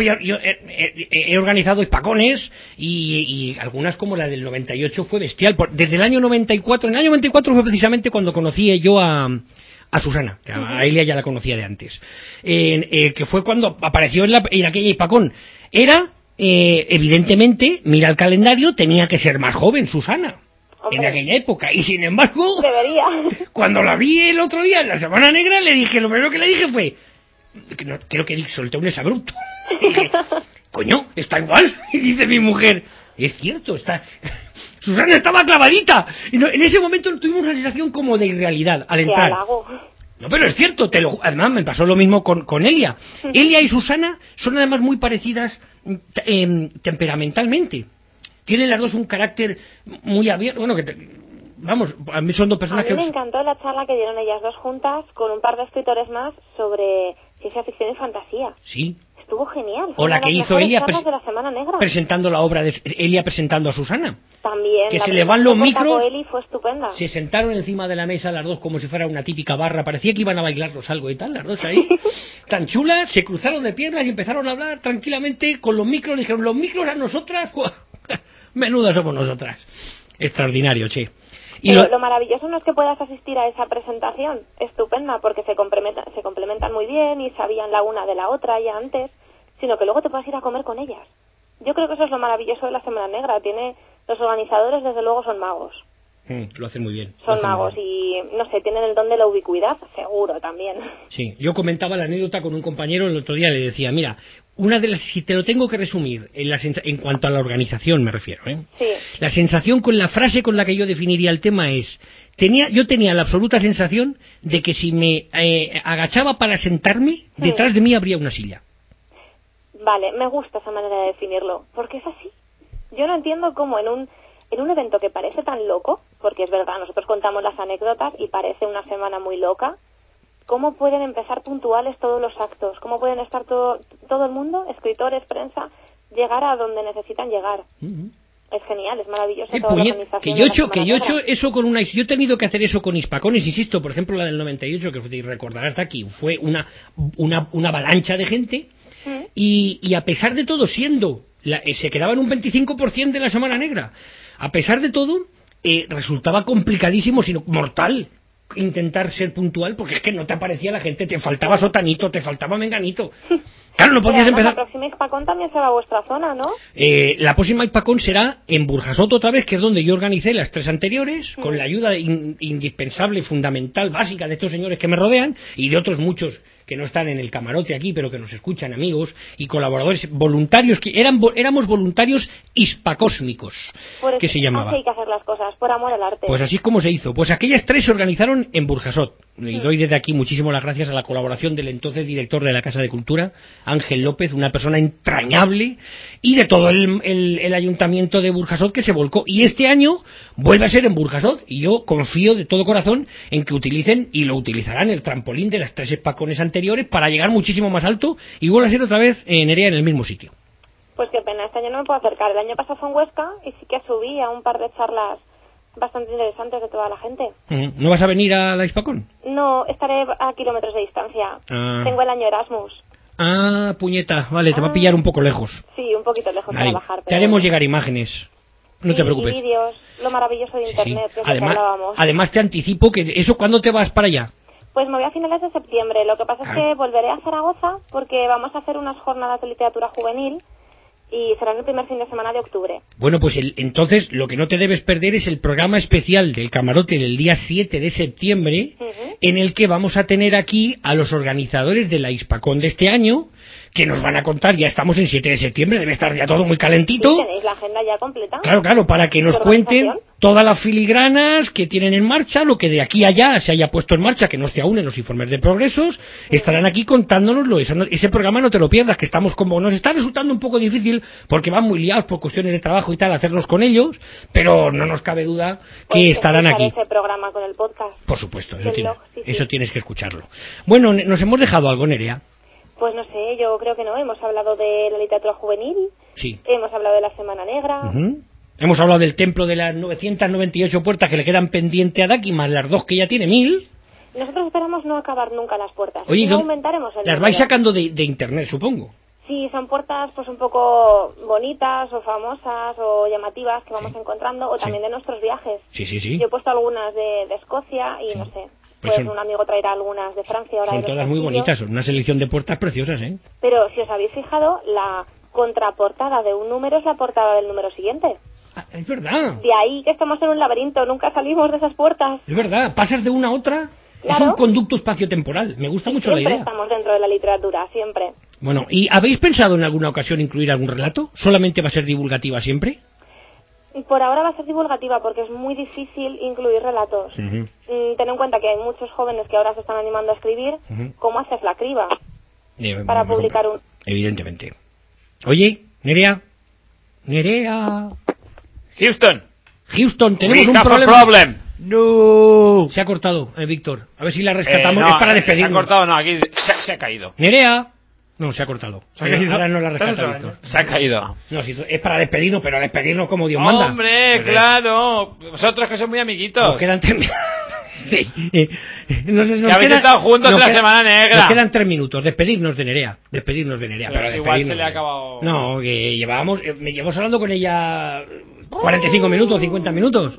[SPEAKER 6] he organizado hispacones y algunas como la del 98 fue bestial. Desde el año 94, en el año 94 fue precisamente cuando conocí yo a Susana, que a Elia ya la conocía de antes, que fue cuando apareció en aquella hispacón. Era, evidentemente, mira el calendario, tenía que ser más joven Susana.
[SPEAKER 9] Hombre.
[SPEAKER 6] En aquella época, y sin embargo,
[SPEAKER 9] Debería.
[SPEAKER 6] cuando la vi el otro día en la Semana Negra, le dije, lo primero que le dije fue, creo que solté un exabrupto. Y dije, coño, está igual. Y dice mi mujer, es cierto, Susana estaba clavadita. Y en ese momento tuvimos una sensación como de irrealidad al
[SPEAKER 9] Qué
[SPEAKER 6] entrar.
[SPEAKER 9] halago.
[SPEAKER 6] No, pero es cierto, además me pasó lo mismo con Elia. Elia y Susana son además muy parecidas temperamentalmente. Tienen las dos un carácter muy abierto. Bueno, vamos, a mí son dos
[SPEAKER 9] A
[SPEAKER 6] personas
[SPEAKER 9] mí me encantó la charla que dieron ellas dos juntas con un par de escritores más sobre ciencia ficción y fantasía.
[SPEAKER 6] Sí.
[SPEAKER 9] Estuvo genial.
[SPEAKER 6] O la que hizo Elia
[SPEAKER 9] de la Semana Negra.
[SPEAKER 6] presentando la obra de Elia presentando a Susana.
[SPEAKER 9] También.
[SPEAKER 6] Que
[SPEAKER 9] la
[SPEAKER 6] se le van los
[SPEAKER 9] presentación
[SPEAKER 6] micros.
[SPEAKER 9] con Eli fue estupenda.
[SPEAKER 6] Se sentaron encima de la mesa las dos como si fuera una típica barra. Parecía que iban a bailarlos algo y tal, las dos ahí. Tan chulas, se cruzaron de piernas y empezaron a hablar tranquilamente con los micros. Dijeron, los micros a nosotras. Menudas somos nosotras. Extraordinario, che. Y
[SPEAKER 9] Pero lo maravilloso no es que puedas asistir a esa presentación estupenda, porque se complementan muy bien y sabían la una de la otra ya antes, sino que luego te puedas ir a comer con ellas. Yo creo que eso es lo maravilloso de la Semana Negra. Los organizadores, desde luego, son magos.
[SPEAKER 6] Lo hacen muy bien.
[SPEAKER 9] Son magos y, no sé, tienen el don de la ubicuidad, seguro, también.
[SPEAKER 6] Sí, yo comentaba la anécdota con un compañero el otro día, le decía, mira, si te lo tengo que resumir, en cuanto a la organización me refiero,
[SPEAKER 9] Sí.
[SPEAKER 6] La sensación con la frase con la que yo definiría el tema es, yo tenía la absoluta sensación de que si me agachaba para sentarme, detrás de mí habría una silla.
[SPEAKER 9] Vale, me gusta esa manera de definirlo, porque es así. Yo no entiendo cómo en un evento que parece tan loco, porque es verdad, nosotros contamos las anécdotas y parece una semana muy loca, ¿cómo pueden empezar puntuales todos los actos? ¿Cómo pueden estar todo el mundo, escritores, prensa, llegar a donde necesitan llegar? Es genial, es maravilloso toda la organización.
[SPEAKER 6] Que yo he hecho eso yo he tenido que hacer eso con hispacones, insisto, por ejemplo la del 98, que recordarás hasta aquí, fue una avalancha de gente, y a pesar de todo, se quedaba en un 25% de la Semana Negra, a pesar de todo, resultaba complicadísimo, sino mortal, intentar ser puntual, porque es que no te aparecía la gente, te faltaba sotanito, te faltaba menganito. Claro, no podías empezar.
[SPEAKER 9] La próxima Hispacón también será a vuestra zona, ¿no?
[SPEAKER 6] La próxima Hispacón será en Burjasot otra vez, que es donde yo organicé las 3 anteriores, con la ayuda indispensable, fundamental, básica de estos señores que me rodean y de otros muchos que no están en el camarote aquí, pero que nos escuchan, amigos y colaboradores voluntarios, que éramos voluntarios hispacósmicos, que se llamaba.
[SPEAKER 9] Así hay que hacer las cosas, por amor al arte.
[SPEAKER 6] Pues así es como se hizo. Pues aquellas 3 se organizaron en Burjasot. Y doy desde aquí muchísimas las gracias a la colaboración del entonces director de la Casa de Cultura, Ángel López, una persona entrañable, y de todo el ayuntamiento de Burjasot, que se volcó. Y este año vuelve a ser en Burjasot, y yo confío de todo corazón en que utilicen, y lo utilizarán, el trampolín de las 3 Hispacones anteriores para llegar muchísimo más alto, y vuelve a ser otra vez en Nerea, en el mismo sitio.
[SPEAKER 9] Pues qué pena, este año no me puedo acercar. El año pasado fue en Huesca, y sí que subí a un par de charlas bastante interesantes de toda la gente.
[SPEAKER 6] ¿No vas a venir a la Hispacón?
[SPEAKER 9] No, estaré a kilómetros de distancia. Tengo el año Erasmus.
[SPEAKER 6] Puñeta, vale, te va a pillar un poco lejos.
[SPEAKER 9] Sí, un poquito lejos para bajar.
[SPEAKER 6] Te haremos llegar imágenes, no te preocupes.
[SPEAKER 9] Y vídeos, lo maravilloso de Internet, que hablábamos.
[SPEAKER 6] Además te anticipo que eso, ¿cuándo te vas para allá?
[SPEAKER 9] Pues me voy a finales de septiembre. Lo que pasa es que volveré a Zaragoza porque vamos a hacer unas jornadas de literatura juvenil y serán el primer fin de semana de octubre.
[SPEAKER 6] Bueno, pues entonces lo que no te debes perder es el programa especial del Camarote del día 7 de septiembre, en el que vamos a tener aquí a los organizadores de la Hispacón de este año, que nos van a contar, ya estamos en 7 de septiembre, debe estar ya todo muy calentito.
[SPEAKER 9] Sí, tenéis la agenda ya completa.
[SPEAKER 6] Claro, para que nos cuenten todas las filigranas que tienen en marcha, lo que de aquí a allá se haya puesto en marcha, que no esté aún en los informes de progresos, estarán aquí contándonoslo. Ese programa no te lo pierdas, que estamos como, nos está resultando un poco difícil, porque van muy liados por cuestiones de trabajo y tal, hacerlos con ellos, pero no nos cabe duda que estarán aquí.
[SPEAKER 9] Ese programa con el podcast.
[SPEAKER 6] Por supuesto, eso tienes que escucharlo. Bueno, nos hemos dejado algo, Nerea.
[SPEAKER 9] Pues no sé, yo creo que no. Hemos hablado de la literatura juvenil.
[SPEAKER 6] Sí.
[SPEAKER 9] Hemos hablado de la Semana Negra.
[SPEAKER 6] Hemos hablado del templo de las 998 puertas que le quedan pendiente a Daki, más las 2 que ya tiene 1000.
[SPEAKER 9] Nosotros esperamos no acabar nunca las puertas.
[SPEAKER 6] Oye,
[SPEAKER 9] no aumentaremos el
[SPEAKER 6] las vais sacando de internet, supongo.
[SPEAKER 9] Sí, son puertas pues un poco bonitas o famosas o llamativas que vamos encontrando, o también de nuestros viajes.
[SPEAKER 6] Sí.
[SPEAKER 9] Yo he puesto algunas de Escocia y no sé. Pues un amigo traerá algunas de Francia. Ahora
[SPEAKER 6] son todas muy bonitas, son una selección de puertas preciosas, ¿eh?
[SPEAKER 9] Pero si os habéis fijado, la contraportada de un número es la portada del número siguiente.
[SPEAKER 6] Es verdad.
[SPEAKER 9] De ahí que estamos en un laberinto, nunca salimos de esas puertas.
[SPEAKER 6] Es verdad, pasas de una a otra. Claro. Es un conducto espacio-temporal, me gusta mucho la idea.
[SPEAKER 9] Siempre estamos dentro de la literatura, siempre.
[SPEAKER 6] Bueno, ¿y habéis pensado en alguna ocasión incluir algún relato? ¿Solamente va a ser divulgativa siempre?
[SPEAKER 9] Por ahora va a ser divulgativa porque es muy difícil incluir relatos. Ten en cuenta que hay muchos jóvenes que ahora se están animando a escribir. ¿Cómo haces la criba para publicar un...?
[SPEAKER 6] Evidentemente. Oye, Nerea. Houston, tenemos un problema. No. Se ha cortado, Víctor. A ver si la rescatamos.
[SPEAKER 7] No,
[SPEAKER 6] es para despedirnos.
[SPEAKER 7] Se ha cortado, no, aquí se ha caído.
[SPEAKER 6] Nerea. No, se ha cortado. Ahora no la rescata, Víctor.
[SPEAKER 7] Se ha caído.
[SPEAKER 6] No, si es para despedirnos, pero despedirnos como Dios manda.
[SPEAKER 7] ¡Hombre, claro! Vosotros que sois muy amiguitos.
[SPEAKER 6] Nos quedan 3 minutos.
[SPEAKER 7] Que habéis estado juntos en la Semana Negra.
[SPEAKER 6] Nos quedan 3 minutos. Despedirnos de Nerea. Pero
[SPEAKER 7] igual se le ha acabado...
[SPEAKER 6] No, que llevamos hablando con ella 45 minutos, 50 minutos.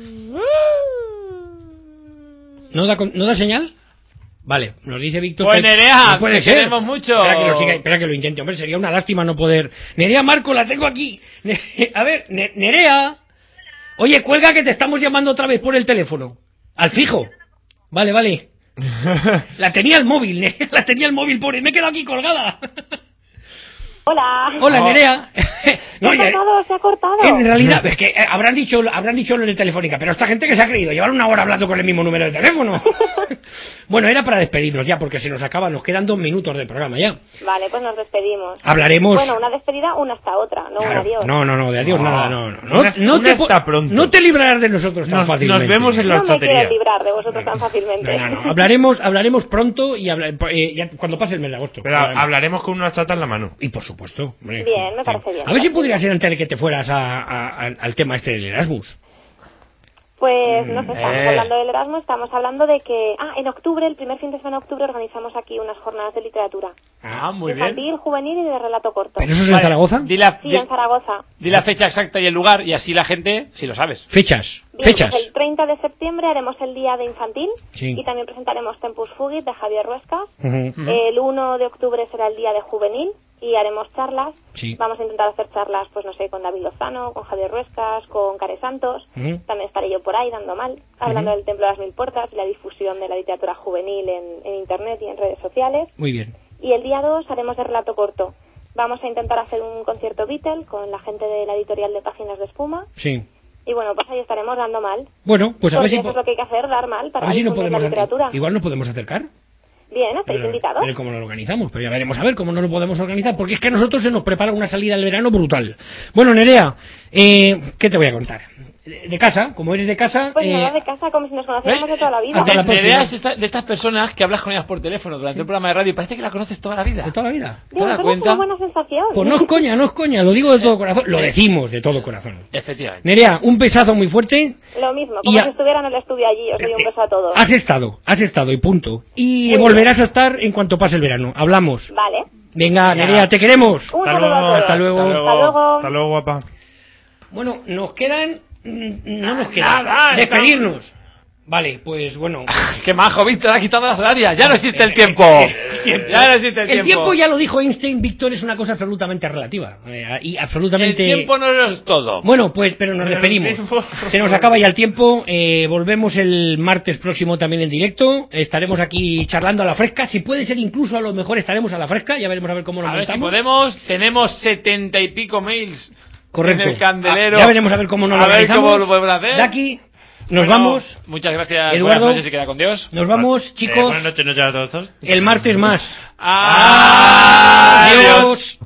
[SPEAKER 6] ¿No da señal? Vale, nos dice Víctor.
[SPEAKER 7] Pues Nerea,
[SPEAKER 6] no puede ser.
[SPEAKER 7] Queremos mucho.
[SPEAKER 6] Espera que lo intente, hombre, sería una lástima no poder. Nerea, Marco, la tengo aquí. A ver, Nerea. Oye, cuelga que te estamos llamando otra vez por el teléfono. Al fijo. Vale. La tenía el móvil, pobre. Me he quedado aquí colgada.
[SPEAKER 9] Hola,
[SPEAKER 6] Nerea.
[SPEAKER 9] Se ha cortado.
[SPEAKER 6] En realidad, es que habrán dicho lo de Telefónica, pero esta gente que se ha creído llevar una hora hablando con el mismo número de teléfono. Bueno, era para despedirnos ya, porque se nos acaba, nos quedan 2 minutos de programa ya.
[SPEAKER 9] Vale, pues nos despedimos.
[SPEAKER 6] Hablaremos...
[SPEAKER 9] Bueno, una despedida, una hasta otra, no
[SPEAKER 6] claro,
[SPEAKER 9] un adiós.
[SPEAKER 6] No, de adiós nada, no.
[SPEAKER 10] Hasta pronto.
[SPEAKER 6] No te librarás de nosotros tan fácilmente.
[SPEAKER 10] Nos vemos en la horchatería.
[SPEAKER 9] No me quiero librar de vosotros tan fácilmente.
[SPEAKER 6] No. Hablaremos pronto y ya cuando pase el mes de agosto.
[SPEAKER 10] Pero hablaremos con una chata en la mano.
[SPEAKER 6] Y por supuesto. Hombre,
[SPEAKER 9] bien, me parece bien.
[SPEAKER 6] A ver si podría ser antes de que te fueras al tema este del Erasmus.
[SPEAKER 9] Pues no sé, estamos hablando del Erasmus, estamos hablando de que... en octubre, el primer fin de semana de octubre, organizamos aquí unas jornadas de literatura.
[SPEAKER 7] Muy bien.
[SPEAKER 9] Infantil, juvenil y de relato corto.
[SPEAKER 6] ¿Pero eso es en Zaragoza?
[SPEAKER 9] Sí, en Zaragoza.
[SPEAKER 7] Di la fecha exacta y el lugar y así la gente, si lo sabes.
[SPEAKER 6] Fechas.
[SPEAKER 9] Bien,
[SPEAKER 6] Fechas.
[SPEAKER 9] Pues el 30 de septiembre haremos el día de infantil
[SPEAKER 6] Sí.
[SPEAKER 9] y también presentaremos Tempus Fugit de Javier Ruescas.
[SPEAKER 6] Ujú.
[SPEAKER 9] El 1 de octubre será el día de juvenil y haremos charlas.
[SPEAKER 6] Sí.
[SPEAKER 9] Vamos a intentar hacer charlas, pues no sé, con David Lozano, con Javier Ruescas, con Care Santos.
[SPEAKER 6] Ujú.
[SPEAKER 9] También estaré yo por ahí dando mal, hablando
[SPEAKER 6] Ujú.
[SPEAKER 9] del Templo de las Mil Puertas y la difusión de la literatura juvenil en internet y en redes sociales.
[SPEAKER 6] Muy bien.
[SPEAKER 9] Y el día 2 haremos de relato corto. Vamos a intentar hacer un concierto Beatle con la gente de la editorial de Páginas de Espuma.
[SPEAKER 6] Sí.
[SPEAKER 9] Y bueno, pues ahí estaremos dando mal.
[SPEAKER 6] Bueno, pues a ver
[SPEAKER 9] Porque
[SPEAKER 6] si...
[SPEAKER 9] eso es lo que hay que hacer, dar mal
[SPEAKER 6] A
[SPEAKER 9] para
[SPEAKER 6] ver si no
[SPEAKER 9] difundir
[SPEAKER 6] podemos...
[SPEAKER 9] la literatura.
[SPEAKER 6] Igual nos podemos acercar.
[SPEAKER 9] Bien, estáis invitados.
[SPEAKER 6] A ver cómo lo organizamos, pero ya veremos a ver cómo no lo podemos organizar, porque es que a nosotros se nos prepara una salida al verano brutal. Bueno, Nerea, ¿qué te voy a contar? De casa, como eres de casa...
[SPEAKER 9] Pues nada, de casa, como si nos conociéramos de toda la vida.
[SPEAKER 6] Hasta la próxima.
[SPEAKER 7] Nerea es de estas personas que hablas con ellas por teléfono durante un programa de radio y parece que la conoces toda la vida.
[SPEAKER 6] De toda la vida.
[SPEAKER 9] Bien,
[SPEAKER 7] ¿Te das
[SPEAKER 9] pero es
[SPEAKER 7] cuenta?
[SPEAKER 9] una buena sensación.
[SPEAKER 6] Pues no es coña, lo digo de todo corazón, lo decimos de todo corazón.
[SPEAKER 7] Efectivamente.
[SPEAKER 6] Nerea, un besazo muy fuerte.
[SPEAKER 9] Lo mismo, como
[SPEAKER 6] Y
[SPEAKER 9] si estuviera en el estudio allí. Os doy un beso a todos.
[SPEAKER 6] Has estado y punto. Y
[SPEAKER 9] Muy
[SPEAKER 6] volverás a estar en cuanto pase el verano. Hablamos.
[SPEAKER 9] Vale.
[SPEAKER 6] Venga, Nerea, te queremos.
[SPEAKER 9] Un saludo a todos.
[SPEAKER 6] Hasta luego.
[SPEAKER 9] Hasta luego.
[SPEAKER 10] Hasta luego, guapa.
[SPEAKER 6] Bueno, nos quedan... No nos queda
[SPEAKER 7] Nada,
[SPEAKER 6] despedirnos. Vale, pues bueno.
[SPEAKER 7] Qué majo, Víctor, ha quitado las horarias. Ya no existe el tiempo. Ya no existe el tiempo.
[SPEAKER 6] El tiempo, ya lo dijo Einstein, Víctor, es una cosa absolutamente relativa. Y absolutamente...
[SPEAKER 7] El tiempo no lo es todo.
[SPEAKER 6] Bueno, pues, pero nos despedimos. Se nos acaba ya el tiempo. Volvemos el martes próximo también en directo. Estaremos aquí charlando a la fresca. Si puede ser, incluso a lo mejor estaremos a la fresca. Ya veremos a ver cómo nos
[SPEAKER 7] A ver si
[SPEAKER 6] montamos.
[SPEAKER 7] podemos. Tenemos 70 y pico mails.
[SPEAKER 6] Correcto.
[SPEAKER 7] En el candelero.
[SPEAKER 6] Ya veremos a ver cómo nos
[SPEAKER 7] A ver
[SPEAKER 6] organizamos.
[SPEAKER 7] cómo lo podemos hacer.
[SPEAKER 6] De aquí nos
[SPEAKER 7] Bueno,
[SPEAKER 6] vamos.
[SPEAKER 7] Muchas gracias.
[SPEAKER 6] Eduardo.
[SPEAKER 7] Buenas noches y queda con Dios.
[SPEAKER 6] Nos vamos, chicos.
[SPEAKER 10] Buenas noches a todos.
[SPEAKER 6] El martes más.
[SPEAKER 7] Adiós.
[SPEAKER 6] Adiós.